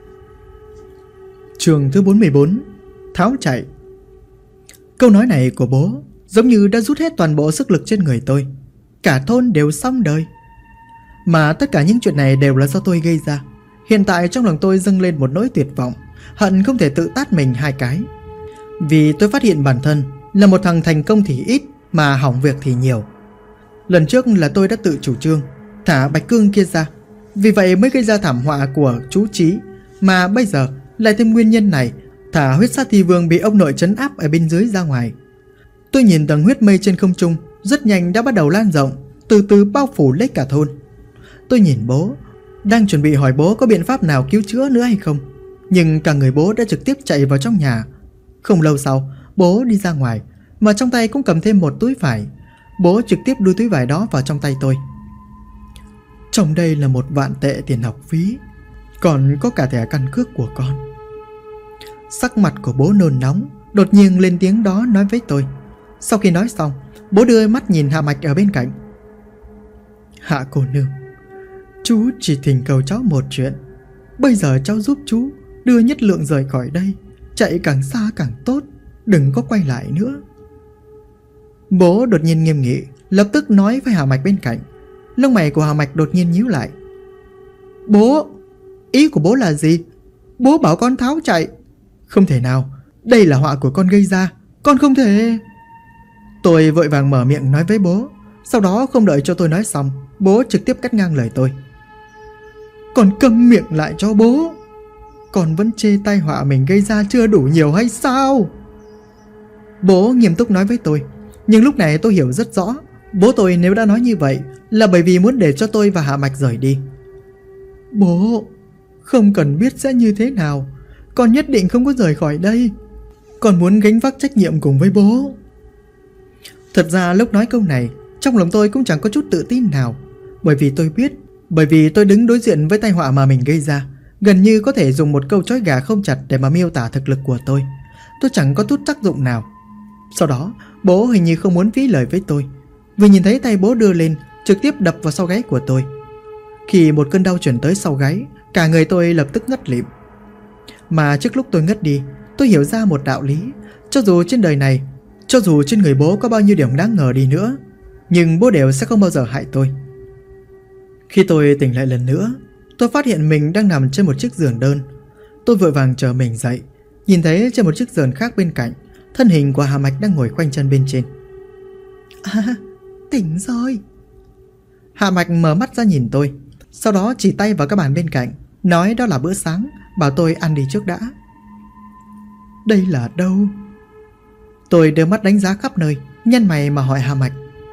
Chương thứ 44, tháo chạy. Câu nói này của bố giống như đã rút hết toàn bộ sức lực trên người tôi. Cả thôn đều xong đời. Mà tất cả những chuyện này đều là do tôi gây ra. Hiện tại trong lòng tôi dâng lên một nỗi tuyệt vọng, hận không thể tự tát mình hai cái. Vì tôi phát hiện bản thân là một thằng thành công thì ít, mà hỏng việc thì nhiều. Lần trước là tôi đã tự chủ trương thả Bạch Cương kia ra, vì vậy mới gây ra thảm họa của chú Trí. Mà bây giờ lại thêm nguyên nhân này, thả huyết sát thi vương bị ông nội trấn áp ở bên dưới ra ngoài. Tôi nhìn tầng huyết mây trên không trung rất nhanh đã bắt đầu lan rộng, từ từ bao phủ lấy cả thôn. Tôi nhìn bố, đang chuẩn bị hỏi bố có biện pháp nào cứu chữa nữa hay không, nhưng cả người bố đã trực tiếp chạy vào trong nhà. Không lâu sau, bố đi ra ngoài, mà trong tay cũng cầm thêm một túi vải. Bố trực tiếp đưa túi vải đó vào trong tay tôi. Trong đây là 1 vạn tệ tiền học phí, còn có cả thẻ căn cước của con. Sắc mặt của bố nôn nóng, đột nhiên lên tiếng đó nói với tôi. Sau khi nói xong, bố đưa mắt nhìn Hạ Mạch ở bên cạnh. Hạ cô nương, chú chỉ thỉnh cầu cháu một chuyện. Bây giờ cháu giúp chú đưa Nhất Lượng rời khỏi đây, chạy càng xa càng tốt, đừng có quay lại nữa. Bố đột nhiên nghiêm nghị, lập tức nói với Hạ Mạch bên cạnh. Lông mày của Hạ Mạch đột nhiên nhíu lại. Bố, ý của bố là gì? Bố bảo con tháo chạy. Không thể nào, đây là họa của con gây ra, con không thể. Tôi vội vàng mở miệng nói với bố. Sau đó không đợi cho tôi nói xong, bố trực tiếp cắt ngang lời tôi. Con câm miệng lại cho bố. Con vẫn chê tai họa mình gây ra chưa đủ nhiều hay sao? Bố nghiêm túc nói với tôi. Nhưng lúc này tôi hiểu rất rõ, bố tôi nếu đã nói như vậy là bởi vì muốn để cho tôi và Hạ Mạch rời đi. Bố, không cần biết sẽ như thế nào, con nhất định không có rời khỏi đây. Con muốn gánh vác trách nhiệm cùng với bố. Thật ra lúc nói câu này, trong lòng tôi cũng chẳng có chút tự tin nào. Bởi vì tôi biết, bởi vì tôi đứng đối diện với tai họa mà mình gây ra, gần như có thể dùng một câu trói gà không chặt để mà miêu tả thực lực của tôi. Tôi chẳng có chút tác dụng nào. Sau đó, bố hình như không muốn phí lời với tôi. Vì nhìn thấy tay bố đưa lên, trực tiếp đập vào sau gáy của tôi. Khi một cơn đau chuyển tới sau gáy, cả người tôi lập tức ngất lịm. Mà trước lúc tôi ngất đi, tôi hiểu ra một đạo lý. Cho dù trên đời này, cho dù trên người bố có bao nhiêu điểm đáng ngờ đi nữa, nhưng bố đều sẽ không bao giờ hại tôi. Khi tôi tỉnh lại lần nữa, tôi phát hiện mình đang nằm trên một chiếc giường đơn. Tôi vội vàng chờ mình dậy, nhìn thấy trên một chiếc giường khác bên cạnh, thân hình của Hà Mạch đang ngồi khoanh chân bên trên. À, tỉnh rồi. Hạ Mạch mở mắt ra nhìn tôi, sau đó chỉ tay vào cái bàn bên cạnh, nói đó là bữa sáng, bảo tôi ăn đi trước đã. Đây là đâu? Tôi đưa mắt đánh giá khắp nơi, nhăn mày mà hỏi Hà Mạch.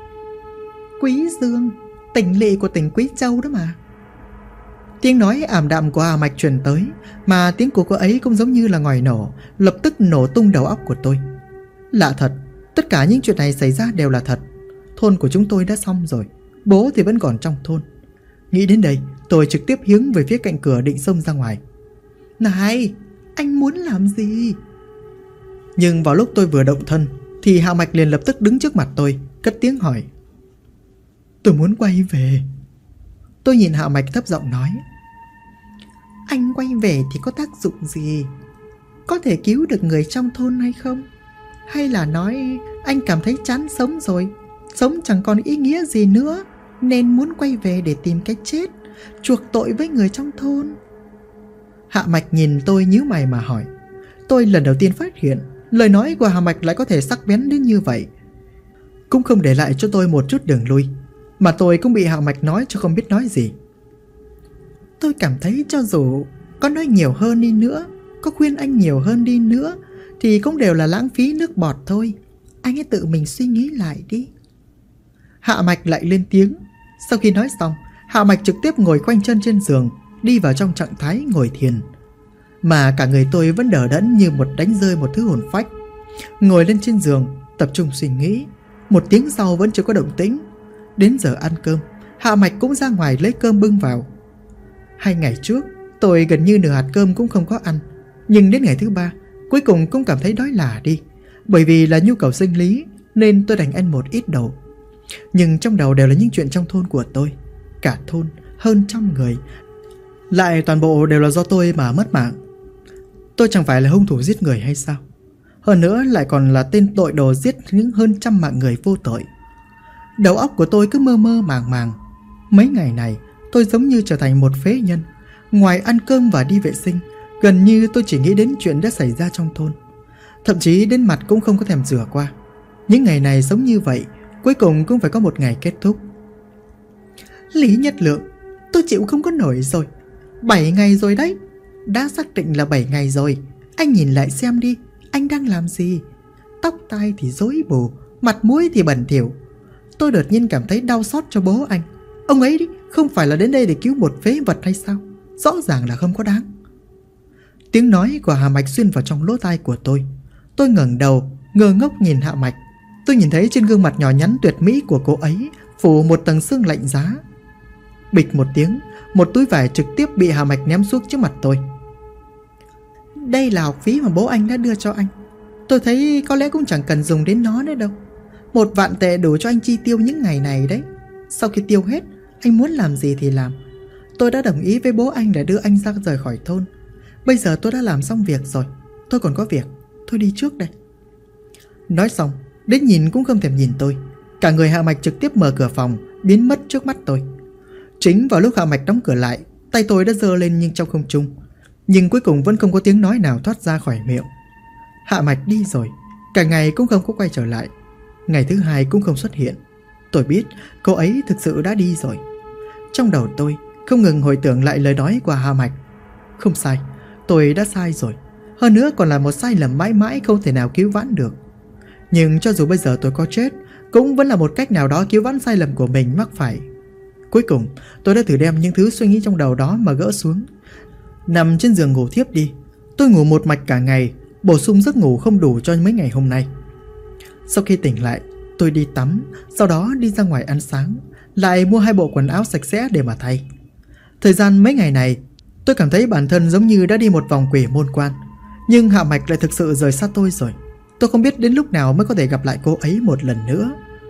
Quý Dương, tỉnh lỵ của tỉnh Quý Châu đó mà. Tiếng nói ảm đạm của Hà Mạch truyền tới, mà tiếng của cô ấy cũng giống như là ngòi nổ, lập tức nổ tung đầu óc của tôi. Lạ thật, tất cả những chuyện này xảy ra đều là thật. Thôn của chúng tôi đã xong rồi, bố thì vẫn còn trong thôn. Nghĩ đến đây, tôi trực tiếp hướng về phía cạnh cửa định xông ra ngoài. Này, anh muốn làm gì? Nhưng vào lúc tôi vừa động thân thì Hạ Mạch liền lập tức đứng trước mặt tôi, cất tiếng hỏi. Tôi muốn quay về. Tôi nhìn Hạ Mạch thấp giọng nói. Anh quay về thì có tác dụng gì? Có thể cứu được người trong thôn hay không? Hay là nói anh cảm thấy chán sống rồi, sống chẳng còn ý nghĩa gì nữa, nên muốn quay về để tìm cái chết, chuộc tội với người trong thôn? Hạ Mạch nhìn tôi nhíu mày mà hỏi. Tôi lần đầu tiên phát hiện lời nói của Hạ Mạch lại có thể sắc bén đến như vậy, cũng không để lại cho tôi một chút đường lui, mà tôi cũng bị Hạ Mạch nói cho không biết nói gì. Tôi cảm thấy cho dù có nói nhiều hơn đi nữa, có khuyên anh nhiều hơn đi nữa, thì cũng đều là lãng phí nước bọt thôi. Anh hãy tự mình suy nghĩ lại đi. Hạ Mạch lại lên tiếng. Sau khi nói xong, Hạ Mạch trực tiếp ngồi khoanh chân trên giường, đi vào trong trạng thái ngồi thiền. Mà cả người tôi vẫn đờ đẫn như một đánh rơi một thứ hồn phách. Ngồi lên trên giường, tập trung suy nghĩ. Một tiếng sau vẫn chưa có động tĩnh. Đến giờ ăn cơm, Hạ Mạch cũng ra ngoài lấy cơm bưng vào. 2 ngày trước, tôi gần như nửa hạt cơm cũng không có ăn. Nhưng đến ngày thứ 3, cuối cùng cũng cảm thấy đói lả đi. Bởi vì là nhu cầu sinh lý, nên tôi đành ăn một ít đồ. Nhưng trong đầu đều là những chuyện trong thôn của tôi. Cả thôn, hơn 100 người, lại toàn bộ đều là do tôi mà mất mạng. Tôi chẳng phải là hung thủ giết người hay sao? Hơn nữa lại còn là tên tội đồ giết những hơn 100 mạng người vô tội. Đầu óc của tôi cứ mơ mơ màng màng. Mấy ngày này tôi giống như trở thành một phế nhân. Ngoài ăn cơm và đi vệ sinh, gần như tôi chỉ nghĩ đến chuyện đã xảy ra trong thôn. Thậm chí đến mặt cũng không có thèm rửa qua. Những ngày này sống như vậy, cuối cùng cũng phải có một ngày kết thúc. Lý Nhất Lượng, tôi chịu không có nổi rồi. 7 ngày rồi đấy. Đã xác định là 7 ngày rồi. Anh nhìn lại xem đi, anh đang làm gì? Tóc tai thì rối bù, mặt mũi thì bẩn thỉu. Tôi đột nhiên cảm thấy đau xót cho bố anh. Ông ấy đi, không phải là đến đây để cứu một phế vật hay sao? Rõ ràng là không có đáng. Tiếng nói của Hà Mạch xuyên vào trong lỗ tai của tôi. Tôi ngẩng đầu, ngơ ngốc nhìn Hạ Mạch. Tôi nhìn thấy trên gương mặt nhỏ nhắn tuyệt mỹ của cô ấy phủ một tầng sương lạnh giá. Bịch một tiếng, một túi vải trực tiếp bị Hà Mạch ném xuống trước mặt tôi. Đây là học phí mà bố anh đã đưa cho anh. Tôi thấy có lẽ cũng chẳng cần dùng đến nó nữa đâu. 1 vạn tệ đủ cho anh chi tiêu những ngày này đấy. Sau khi tiêu hết, anh muốn làm gì thì làm. Tôi đã đồng ý với bố anh để đưa anh ra rời khỏi thôn. Bây giờ tôi đã làm xong việc rồi. Tôi còn có việc, tôi đi trước đây. Nói xong, đến nhìn cũng không thèm nhìn tôi. Cả người Hạ Mạch trực tiếp mở cửa phòng, biến mất trước mắt tôi. Chính vào lúc Hạ Mạch đóng cửa lại, tay tôi đã giơ lên nhưng trong không trung. Nhưng cuối cùng vẫn không có tiếng nói nào thoát ra khỏi miệng. Hạ Mạch đi rồi, cả ngày cũng không có quay trở lại. Ngày thứ 2 cũng không xuất hiện. Tôi biết cô ấy thực sự đã đi rồi. Trong đầu tôi không ngừng hồi tưởng lại lời nói của Hà Mạch. Không sai, tôi đã sai rồi. Hơn nữa còn là một sai lầm mãi mãi không thể nào cứu vãn được. Nhưng cho dù bây giờ tôi có chết, cũng vẫn là một cách nào đó cứu vãn sai lầm của mình mắc phải. Cuối cùng, tôi đã thử đem những thứ suy nghĩ trong đầu đó mà gỡ xuống. Nằm trên giường ngủ thiếp đi. Tôi ngủ một mạch cả ngày, bổ sung giấc ngủ không đủ cho mấy ngày hôm nay. Sau khi tỉnh lại, tôi đi tắm, sau đó đi ra ngoài ăn sáng, lại mua 2 bộ quần áo sạch sẽ để mà thay. Thời gian mấy ngày này, tôi cảm thấy bản thân giống như đã đi một vòng quỷ môn quan. Nhưng Hạ Mạch lại thực sự rời xa tôi rồi. Tôi không biết đến lúc nào mới có thể gặp lại cô ấy một lần nữa.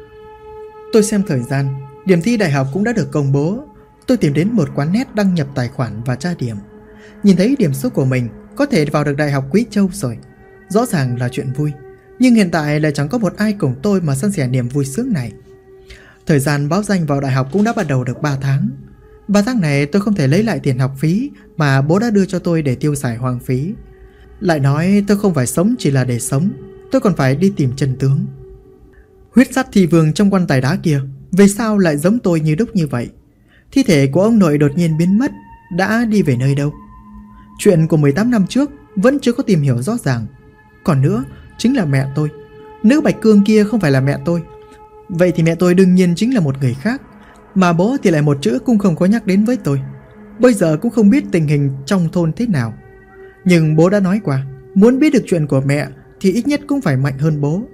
Tôi xem thời gian, điểm thi đại học cũng đã được công bố. Tôi tìm đến một quán net đăng nhập tài khoản và tra điểm. Nhìn thấy điểm số của mình, có thể vào được Đại học Quý Châu rồi. Rõ ràng là chuyện vui, nhưng hiện tại lại chẳng có một ai cùng tôi mà san sẻ niềm vui sướng này. Thời gian báo danh vào đại học cũng đã bắt đầu được 3 tháng. 3 tháng này tôi không thể lấy lại tiền học phí mà bố đã đưa cho tôi để tiêu xài hoang phí. Lại nói tôi không phải sống chỉ là để sống, tôi còn phải đi tìm chân tướng. Huyết sát thi vương trong quan tài đá kia, vì sao lại giống tôi như đúc như vậy? Thi thể của ông nội đột nhiên biến mất, đã đi về nơi đâu? Chuyện của 18 năm trước vẫn chưa có tìm hiểu rõ ràng. Còn nữa, chính là mẹ tôi. Nữ Bạch Cương kia không phải là mẹ tôi. Vậy thì mẹ tôi đương nhiên chính là một người khác. Mà bố thì lại một chữ cũng không có nhắc đến với tôi. Bây giờ cũng không biết tình hình trong thôn thế nào. Nhưng bố đã nói qua, muốn biết được chuyện của mẹ thì ít nhất cũng phải mạnh hơn bố.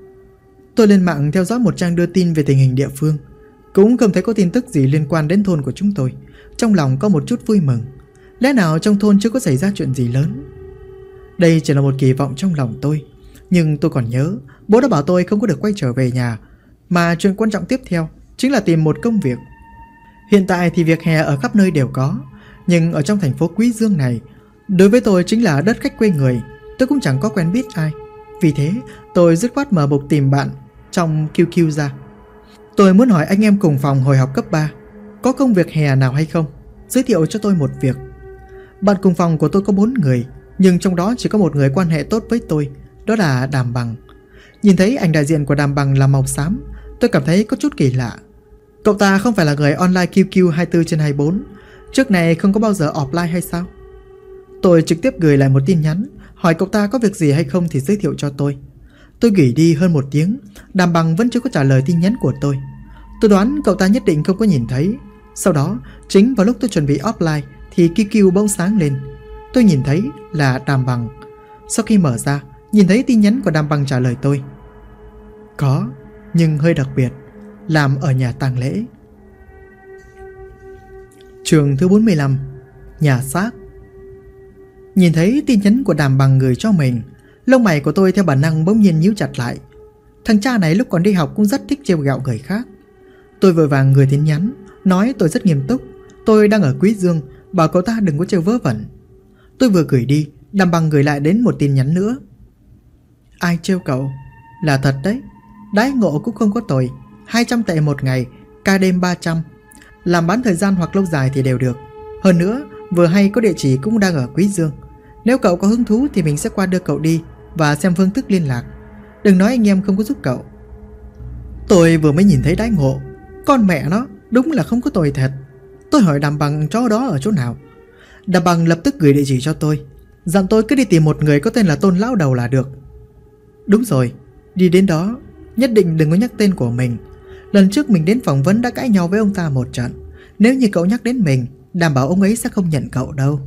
Tôi lên mạng theo dõi một trang đưa tin về tình hình địa phương, cũng không thấy có tin tức gì liên quan đến thôn của chúng tôi. Trong lòng có một chút vui mừng. Lẽ nào trong thôn chưa có xảy ra chuyện gì lớn? Đây chỉ là một kỳ vọng trong lòng tôi. Nhưng tôi còn nhớ bố đã bảo tôi không có được quay trở về nhà, mà chuyện quan trọng tiếp theo chính là tìm một công việc. Hiện tại thì việc hè ở khắp nơi đều có, nhưng ở trong thành phố Quý Dương này, đối với tôi chính là đất khách quê người. Tôi cũng chẳng có quen biết ai. Vì thế tôi dứt khoát mở mục tìm bạn trong QQ ra. Tôi muốn hỏi anh em cùng phòng hồi học cấp 3 có công việc hè nào hay không, giới thiệu cho tôi một việc. Bạn cùng phòng của tôi có 4 người, nhưng trong đó chỉ có một người quan hệ tốt với tôi, đó là Đàm Bằng. Nhìn thấy ảnh đại diện của Đàm Bằng là màu xám, tôi cảm thấy có chút kỳ lạ. Cậu ta không phải là người online QQ 24/24, trước này không có bao giờ offline hay sao? Tôi trực tiếp gửi lại một tin nhắn, hỏi cậu ta có việc gì hay không thì giới thiệu cho tôi. Tôi gửi đi hơn 1 tiếng, Đàm Bằng vẫn chưa có trả lời tin nhắn của tôi. Tôi đoán cậu ta nhất định không có nhìn thấy. Sau đó, chính vào lúc tôi chuẩn bị offline thì QQ bỗng sáng lên. Tôi nhìn thấy là Đàm Bằng. Sau khi mở ra, nhìn thấy tin nhắn của Đàm Bằng trả lời tôi. Có, nhưng hơi đặc biệt, làm ở nhà tang lễ. Chương thứ 45, nhà xác. Nhìn thấy tin nhắn của Đàm Bằng gửi cho mình, lông mày của tôi theo bản năng bỗng nhiên nhíu chặt lại. Thằng cha này lúc còn đi học cũng rất thích trêu ghẹo người khác. Tôi vội vàng gửi tin nhắn, nói tôi rất nghiêm túc, tôi đang ở Quý Dương, bảo cậu ta đừng có trêu vớ vẩn. Tôi vừa gửi đi, Đàm Bằng gửi lại đến một tin nhắn nữa. Ai trêu cậu? Là thật đấy, đãi ngộ cũng không có tồi, 200 tệ một ngày, ca đêm 300. Làm bán thời gian hoặc lâu dài thì đều được. Hơn nữa, vừa hay có địa chỉ cũng đang ở Quý Dương. Nếu cậu có hứng thú thì mình sẽ qua đưa cậu đi và xem phương thức liên lạc. Đừng nói anh em không có giúp cậu. Tôi vừa mới nhìn thấy đãi ngộ, con mẹ nó, đúng là không có tồi thật. Tôi hỏi Đàm Bằng chỗ đó ở chỗ nào. Đàm Bằng lập tức gửi địa chỉ cho tôi, dặn tôi cứ đi tìm một người có tên là Tôn Lão Đầu là được. Đúng rồi, đi đến đó nhất định đừng có nhắc tên của mình. Lần trước mình đến phỏng vấn đã cãi nhau với ông ta một trận. Nếu như cậu nhắc đến mình, đảm bảo ông ấy sẽ không nhận cậu đâu.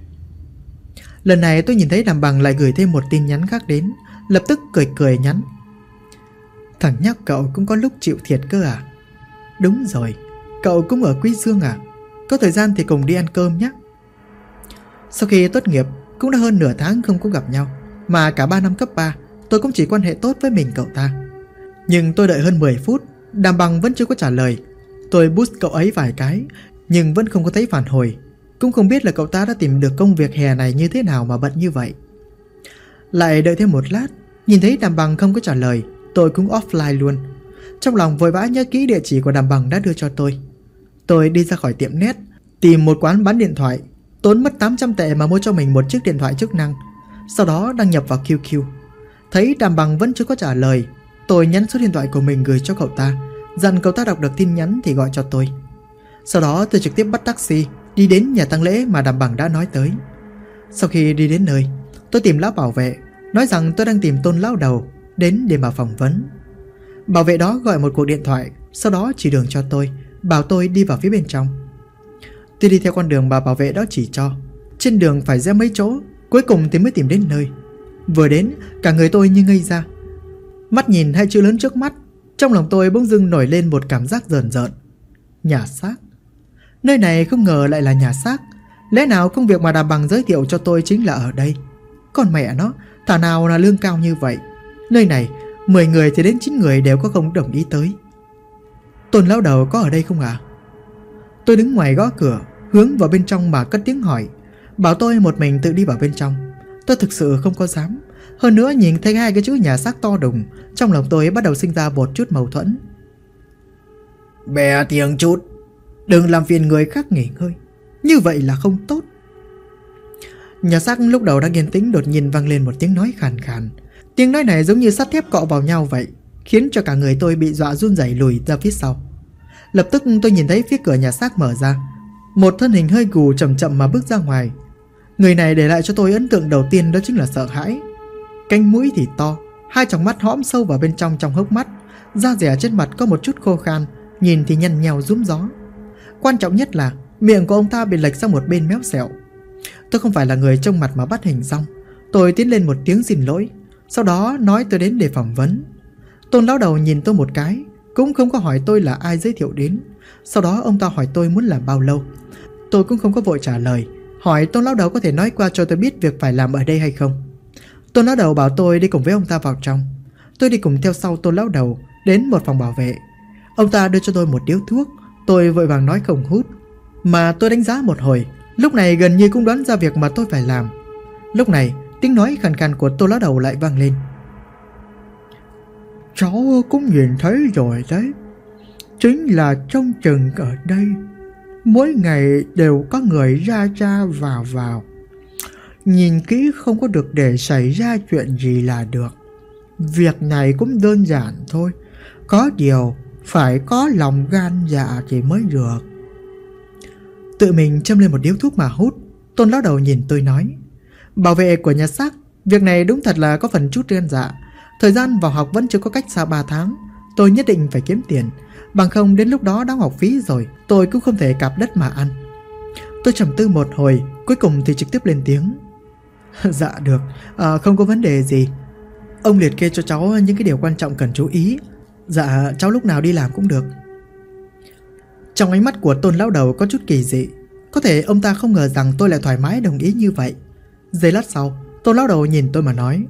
Lần này tôi nhìn thấy Đàm Bằng lại gửi thêm một tin nhắn khác đến, lập tức cười cười nhắn. Thằng nhóc cậu cũng có lúc chịu thiệt cơ à? Đúng rồi, cậu cũng ở Quý Dương à? Có thời gian thì cùng đi ăn cơm nhé. Sau khi tốt nghiệp cũng đã hơn nửa tháng không có gặp nhau, mà cả 3 năm cấp 3 tôi cũng chỉ quan hệ tốt với mình cậu ta. Nhưng tôi đợi hơn 10 phút, Đàm Bằng vẫn chưa có trả lời. Tôi boost cậu ấy vài cái, nhưng vẫn không có thấy phản hồi. Cũng không biết là cậu ta đã tìm được công việc hè này như thế nào mà bận như vậy. Lại đợi thêm một lát, nhìn thấy Đàm Bằng không có trả lời, tôi cũng offline luôn. Trong lòng vội vã nhớ kỹ địa chỉ của Đàm Bằng đã đưa cho tôi. Tôi đi ra khỏi tiệm net, tìm một quán bán điện thoại, tốn mất 800 tệ mà mua cho mình một chiếc điện thoại chức năng. Sau đó đăng nhập vào QQ. Thấy Đàm Bằng vẫn chưa có trả lời, tôi nhắn số điện thoại của mình gửi cho cậu ta, dặn cậu ta đọc được tin nhắn thì gọi cho tôi. Sau đó tôi trực tiếp bắt taxi đi đến nhà tang lễ mà Đàm Bằng đã nói tới. Sau khi đi đến nơi, tôi tìm lão bảo vệ, nói rằng tôi đang tìm Tôn lão đầu đến để mà phỏng vấn. Bảo vệ đó gọi một cuộc điện thoại, sau đó chỉ đường cho tôi, bảo tôi đi vào phía bên trong. Tôi đi theo con đường mà bảo vệ đó chỉ cho. Trên đường phải rẽ mấy chỗ, cuối cùng thì mới tìm đến nơi. Vừa đến, cả người tôi như ngây ra. Mắt nhìn hai chữ lớn trước mắt, trong lòng tôi bỗng dưng nổi lên một cảm giác rờn rợn. Nhà xác. Nơi này không ngờ lại là nhà xác. Lẽ nào công việc mà Đàm Bằng giới thiệu cho tôi chính là ở đây? Con mẹ nó, thảo nào là lương cao như vậy. Nơi này 10 người thì đến 9 người đều có không đồng ý tới. Tôn lão đầu có ở đây không ạ? Tôi đứng ngoài gõ cửa, hướng vào bên trong mà cất tiếng hỏi, bảo tôi một mình tự đi vào bên trong. Tôi thực sự không có dám. Hơn nữa nhìn thấy hai cái chữ nhà xác to đùng, trong lòng tôi bắt đầu sinh ra một chút mâu thuẫn. Bè tiếng chút, đừng làm phiền người khác nghỉ ngơi, như vậy là không tốt. Nhà xác lúc đầu đang yên tĩnh đột nhiên vang lên một tiếng nói khàn khàn. Tiếng nói này giống như sắt thép cọ vào nhau vậy, khiến cho cả người tôi bị dọa run rẩy lùi ra phía sau. Lập tức tôi nhìn thấy phía cửa nhà xác mở ra, một thân hình hơi gù chậm chậm mà bước ra ngoài. Người này để lại cho tôi ấn tượng đầu tiên đó chính là sợ hãi. Cánh mũi thì to, hai tròng mắt hõm sâu vào bên trong hốc mắt, da dẻ trên mặt có một chút khô khan, nhìn thì nhăn nheo rúm gió. Quan trọng nhất là miệng của ông ta bị lệch sang một bên méo xẹo. Tôi không phải là người trông mặt mà bắt hình dong. Tôi tiến lên một tiếng xin lỗi, sau đó nói tôi đến để phỏng vấn. Tôn lão đầu nhìn tôi một cái, cũng không có hỏi tôi là ai giới thiệu đến. Sau đó ông ta hỏi tôi muốn làm bao lâu. Tôi cũng không có vội trả lời, hỏi Tôn lão đầu có thể nói qua cho tôi biết việc phải làm ở đây hay không. Tôn lão đầu bảo tôi đi cùng với ông ta vào trong. Tôi đi cùng theo sau Tôn lão đầu đến một phòng bảo vệ. Ông ta đưa cho tôi một điếu thuốc. Tôi vội vàng nói không hút. Mà tôi đánh giá một hồi, lúc này gần như cũng đoán ra việc mà tôi phải làm. Lúc này tiếng nói khàn khàn của Tôn lão đầu lại vang lên. Cháu cũng nhìn thấy rồi đấy, chính là trông chừng ở đây. Mỗi ngày đều có người ra vào. Nhìn kỹ không có được để xảy ra chuyện gì là được. Việc này cũng đơn giản thôi, có điều phải có lòng gan dạ thì mới được. Tự mình châm lên một điếu thuốc mà hút. Tôn lão đầu nhìn tôi nói, bảo vệ của nhà xác, việc này đúng thật là có phần chút gan dạ. Thời gian vào học vẫn chưa có cách xa 3 tháng. Tôi nhất định phải kiếm tiền, bằng không đến lúc đó đóng học phí rồi tôi cũng không thể cạp đất mà ăn. Tôi trầm tư một hồi, cuối cùng thì trực tiếp lên tiếng. Dạ được, không có vấn đề gì. Ông liệt kê cho cháu những cái điều quan trọng cần chú ý. Dạ, cháu lúc nào đi làm cũng được. Trong ánh mắt của Tôn lão đầu có chút kỳ dị. Có thể ông ta không ngờ rằng tôi lại thoải mái đồng ý như vậy. Giây lát sau, Tôn lão đầu nhìn tôi mà nói,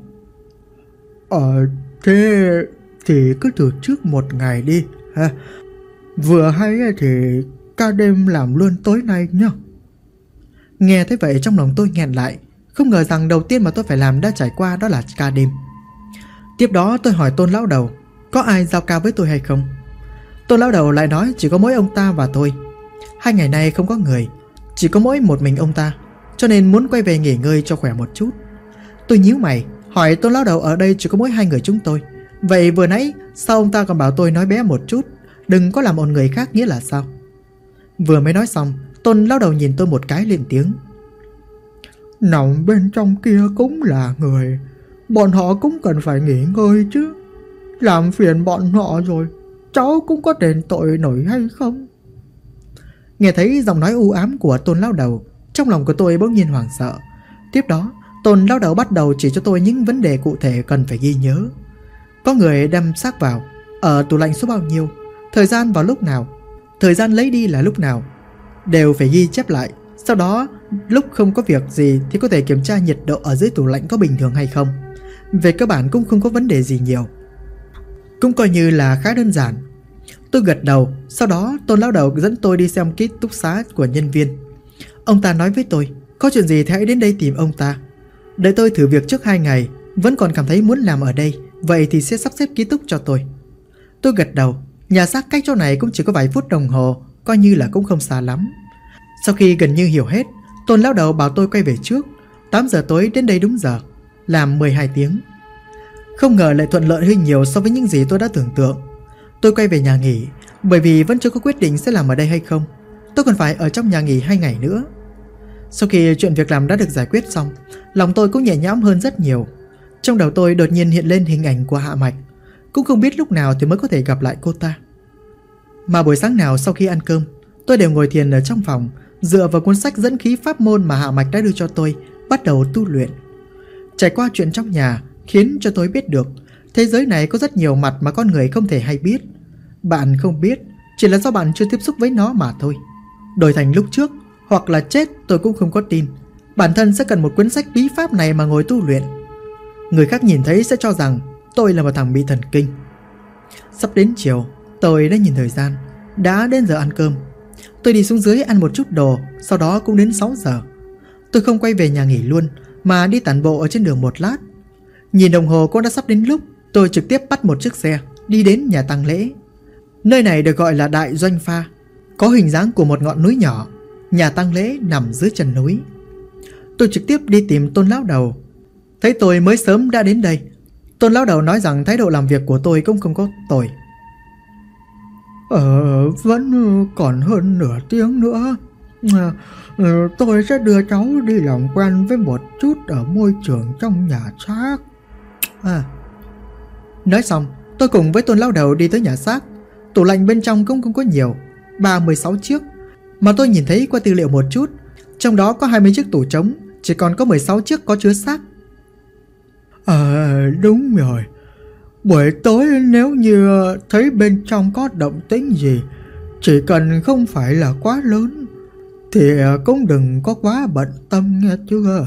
thế thì cứ từ trước một ngày đi ha. Vừa hay thì ca đêm làm luôn tối nay nhá. Nghe thấy vậy trong lòng tôi nghẹn lại. Không ngờ rằng đầu tiên mà tôi phải làm đã trải qua đó là ca đêm. Tiếp đó tôi hỏi Tôn lão đầu có ai giao ca với tôi hay không. Tôn lão đầu lại nói chỉ có mỗi ông ta và tôi. 2 ngày nay không có người, chỉ có mỗi một mình ông ta, cho nên muốn quay về nghỉ ngơi cho khỏe một chút. Tôi nhíu mày hỏi Tôn lão đầu ở đây chỉ có mỗi 2 người chúng tôi. Vậy vừa nãy sao ông ta còn bảo tôi nói bé một chút, đừng có làm ồn người khác nghĩa là sao? Vừa mới nói xong, Tôn lão đầu nhìn tôi một cái lên tiếng. Nằm bên trong kia cũng là người, bọn họ cũng cần phải nghỉ ngơi chứ. Làm phiền bọn họ rồi, cháu cũng có đền tội nổi hay không? Nghe thấy giọng nói u ám của Tôn lão đầu, trong lòng của tôi bỗng nhiên hoảng sợ. Tiếp đó Tôn lão đầu bắt đầu chỉ cho tôi những vấn đề cụ thể cần phải ghi nhớ. Có người đem xác vào, ở tủ lạnh số bao nhiêu, thời gian vào lúc nào, thời gian lấy đi là lúc nào, đều phải ghi chép lại. Sau đó lúc không có việc gì thì có thể kiểm tra nhiệt độ ở dưới tủ lạnh có bình thường hay không. Về cơ bản cũng không có vấn đề gì nhiều, cũng coi như là khá đơn giản. Tôi gật đầu. Sau đó Tôn lão đầu dẫn tôi đi xem ký túc xá của nhân viên. Ông ta nói với tôi, có chuyện gì thì hãy đến đây tìm ông ta. Đợi tôi thử việc trước 2 ngày, vẫn còn cảm thấy muốn làm ở đây, vậy thì sẽ sắp xếp ký túc cho tôi. Tôi gật đầu. Nhà xác cách chỗ này cũng chỉ có vài phút đồng hồ, coi như là cũng không xa lắm. Sau khi gần như hiểu hết, Tôn lão đầu bảo tôi quay về trước. 8 giờ tối đến đây đúng giờ, làm 12 tiếng. Không ngờ lại thuận lợi hơn nhiều so với những gì tôi đã tưởng tượng. Tôi quay về nhà nghỉ, bởi vì vẫn chưa có quyết định sẽ làm ở đây hay không. tôi còn phải ở trong nhà nghỉ 2 ngày nữa. Sau khi chuyện việc làm đã được giải quyết xong, lòng tôi cũng nhẹ nhõm hơn rất nhiều. Trong đầu tôi đột nhiên hiện lên hình ảnh của Hạ Mạch, cũng không biết lúc nào thì mới có thể gặp lại cô ta. Mà buổi sáng nào sau khi ăn cơm, tôi đều ngồi thiền ở trong phòng, dựa vào cuốn sách dẫn khí pháp môn mà Hạ Mạch đã đưa cho tôi, bắt đầu tu luyện. Trải qua chuyện trong nhà khiến cho tôi biết được thế giới này có rất nhiều mặt mà con người không thể hay biết. Bạn không biết chỉ là do bạn chưa tiếp xúc với nó mà thôi. Đổi thành lúc trước, hoặc là chết, tôi cũng không có tin bản thân sẽ cần một cuốn sách bí pháp này mà ngồi tu luyện. Người khác nhìn thấy sẽ cho rằng tôi là một thằng bị thần kinh. Sắp đến chiều, tôi đã nhìn thời gian, đã đến giờ ăn cơm. Tôi đi xuống dưới ăn một chút đồ, sau đó cũng đến 6 giờ. Tôi không quay về nhà nghỉ luôn, mà đi tản bộ ở trên đường một lát. Nhìn đồng hồ cũng đã sắp đến lúc, tôi trực tiếp bắt một chiếc xe đi đến nhà tang lễ. Nơi này được gọi là Đại Doanh Pha, có hình dáng của một ngọn núi nhỏ. Nhà tang lễ nằm dưới chân núi. Tôi trực tiếp đi tìm Tôn lão đầu. Thấy tôi mới sớm đã đến đây, Tôn lão đầu nói rằng thái độ làm việc của tôi cũng không có tồi. Vẫn còn hơn nửa tiếng nữa. Tôi sẽ đưa cháu đi làm quen với một chút ở môi trường trong nhà xác. Nói xong, tôi cùng với Tôn lão đầu đi tới nhà xác. Tủ lạnh bên trong cũng không có nhiều, 36 chiếc. Mà tôi nhìn thấy qua tư liệu một chút, trong đó có 20 chiếc tủ trống, chỉ còn có 16 chiếc có chứa xác. Đúng rồi. Buổi tối nếu như thấy bên trong có động tĩnh gì, chỉ cần không phải là quá lớn thì cũng đừng có quá bận tâm nghe chưa.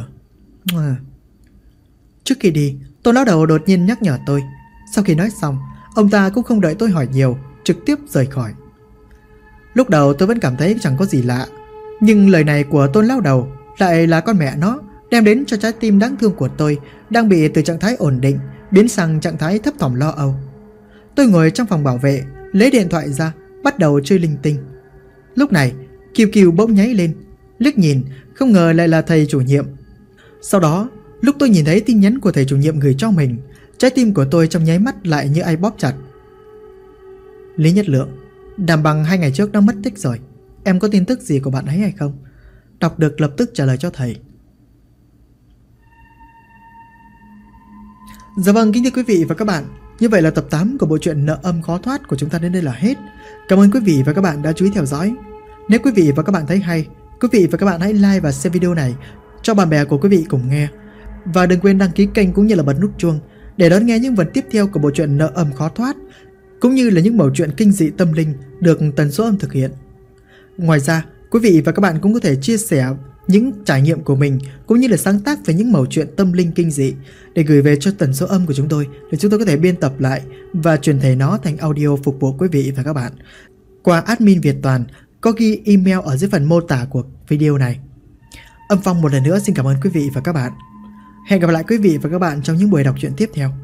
Trước khi đi, Tôn lão đầu đột nhiên nhắc nhở tôi. Sau khi nói xong, ông ta cũng không đợi tôi hỏi nhiều, trực tiếp rời khỏi. Lúc đầu tôi vẫn cảm thấy chẳng có gì lạ, nhưng lời này của Tôn lão đầu lại là con mẹ nó đem đến cho trái tim đáng thương của tôi đang bị từ trạng thái ổn định biến sang trạng thái thấp thỏm lo âu. Tôi ngồi trong phòng bảo vệ, lấy điện thoại ra, bắt đầu chơi linh tinh. Lúc này, Kiều Kiều bỗng nháy lên, liếc nhìn, không ngờ lại là thầy chủ nhiệm. Sau đó, lúc tôi nhìn thấy tin nhắn của thầy chủ nhiệm gửi cho mình, trái tim của tôi trong nháy mắt lại như ai bóp chặt. Lý Nhất Lượng, Đàm Bằng 2 ngày trước đã mất tích rồi. Em có tin tức gì của bạn ấy hay không? Đọc được lập tức trả lời cho thầy. Dạ vâng, kính thưa quý vị và các bạn, như vậy là tập 8 của bộ truyện Nợ Âm Khó Thoát của chúng ta đến đây là hết. Cảm ơn quý vị và các bạn đã chú ý theo dõi. Nếu quý vị và các bạn thấy hay, quý vị và các bạn hãy like và share video này cho bạn bè của quý vị cùng nghe. Và đừng quên đăng ký kênh cũng như là bật nút chuông để đón nghe những phần tiếp theo của bộ truyện Nợ Âm Khó Thoát, cũng như là những mẩu chuyện kinh dị tâm linh được Tần Số Âm thực hiện. Ngoài ra, quý vị và các bạn cũng có thể chia sẻ những trải nghiệm của mình cũng như là sáng tác về những mẩu chuyện tâm linh kinh dị để gửi về cho Tần Số Âm của chúng tôi, để chúng tôi có thể biên tập lại và truyền thể nó thành audio phục vụ quý vị và các bạn qua admin Việt Toàn, có ghi email ở dưới phần mô tả của video này. Âm Phong một lần nữa xin cảm ơn quý vị và các bạn. Hẹn gặp lại quý vị và các bạn trong những buổi đọc truyện tiếp theo.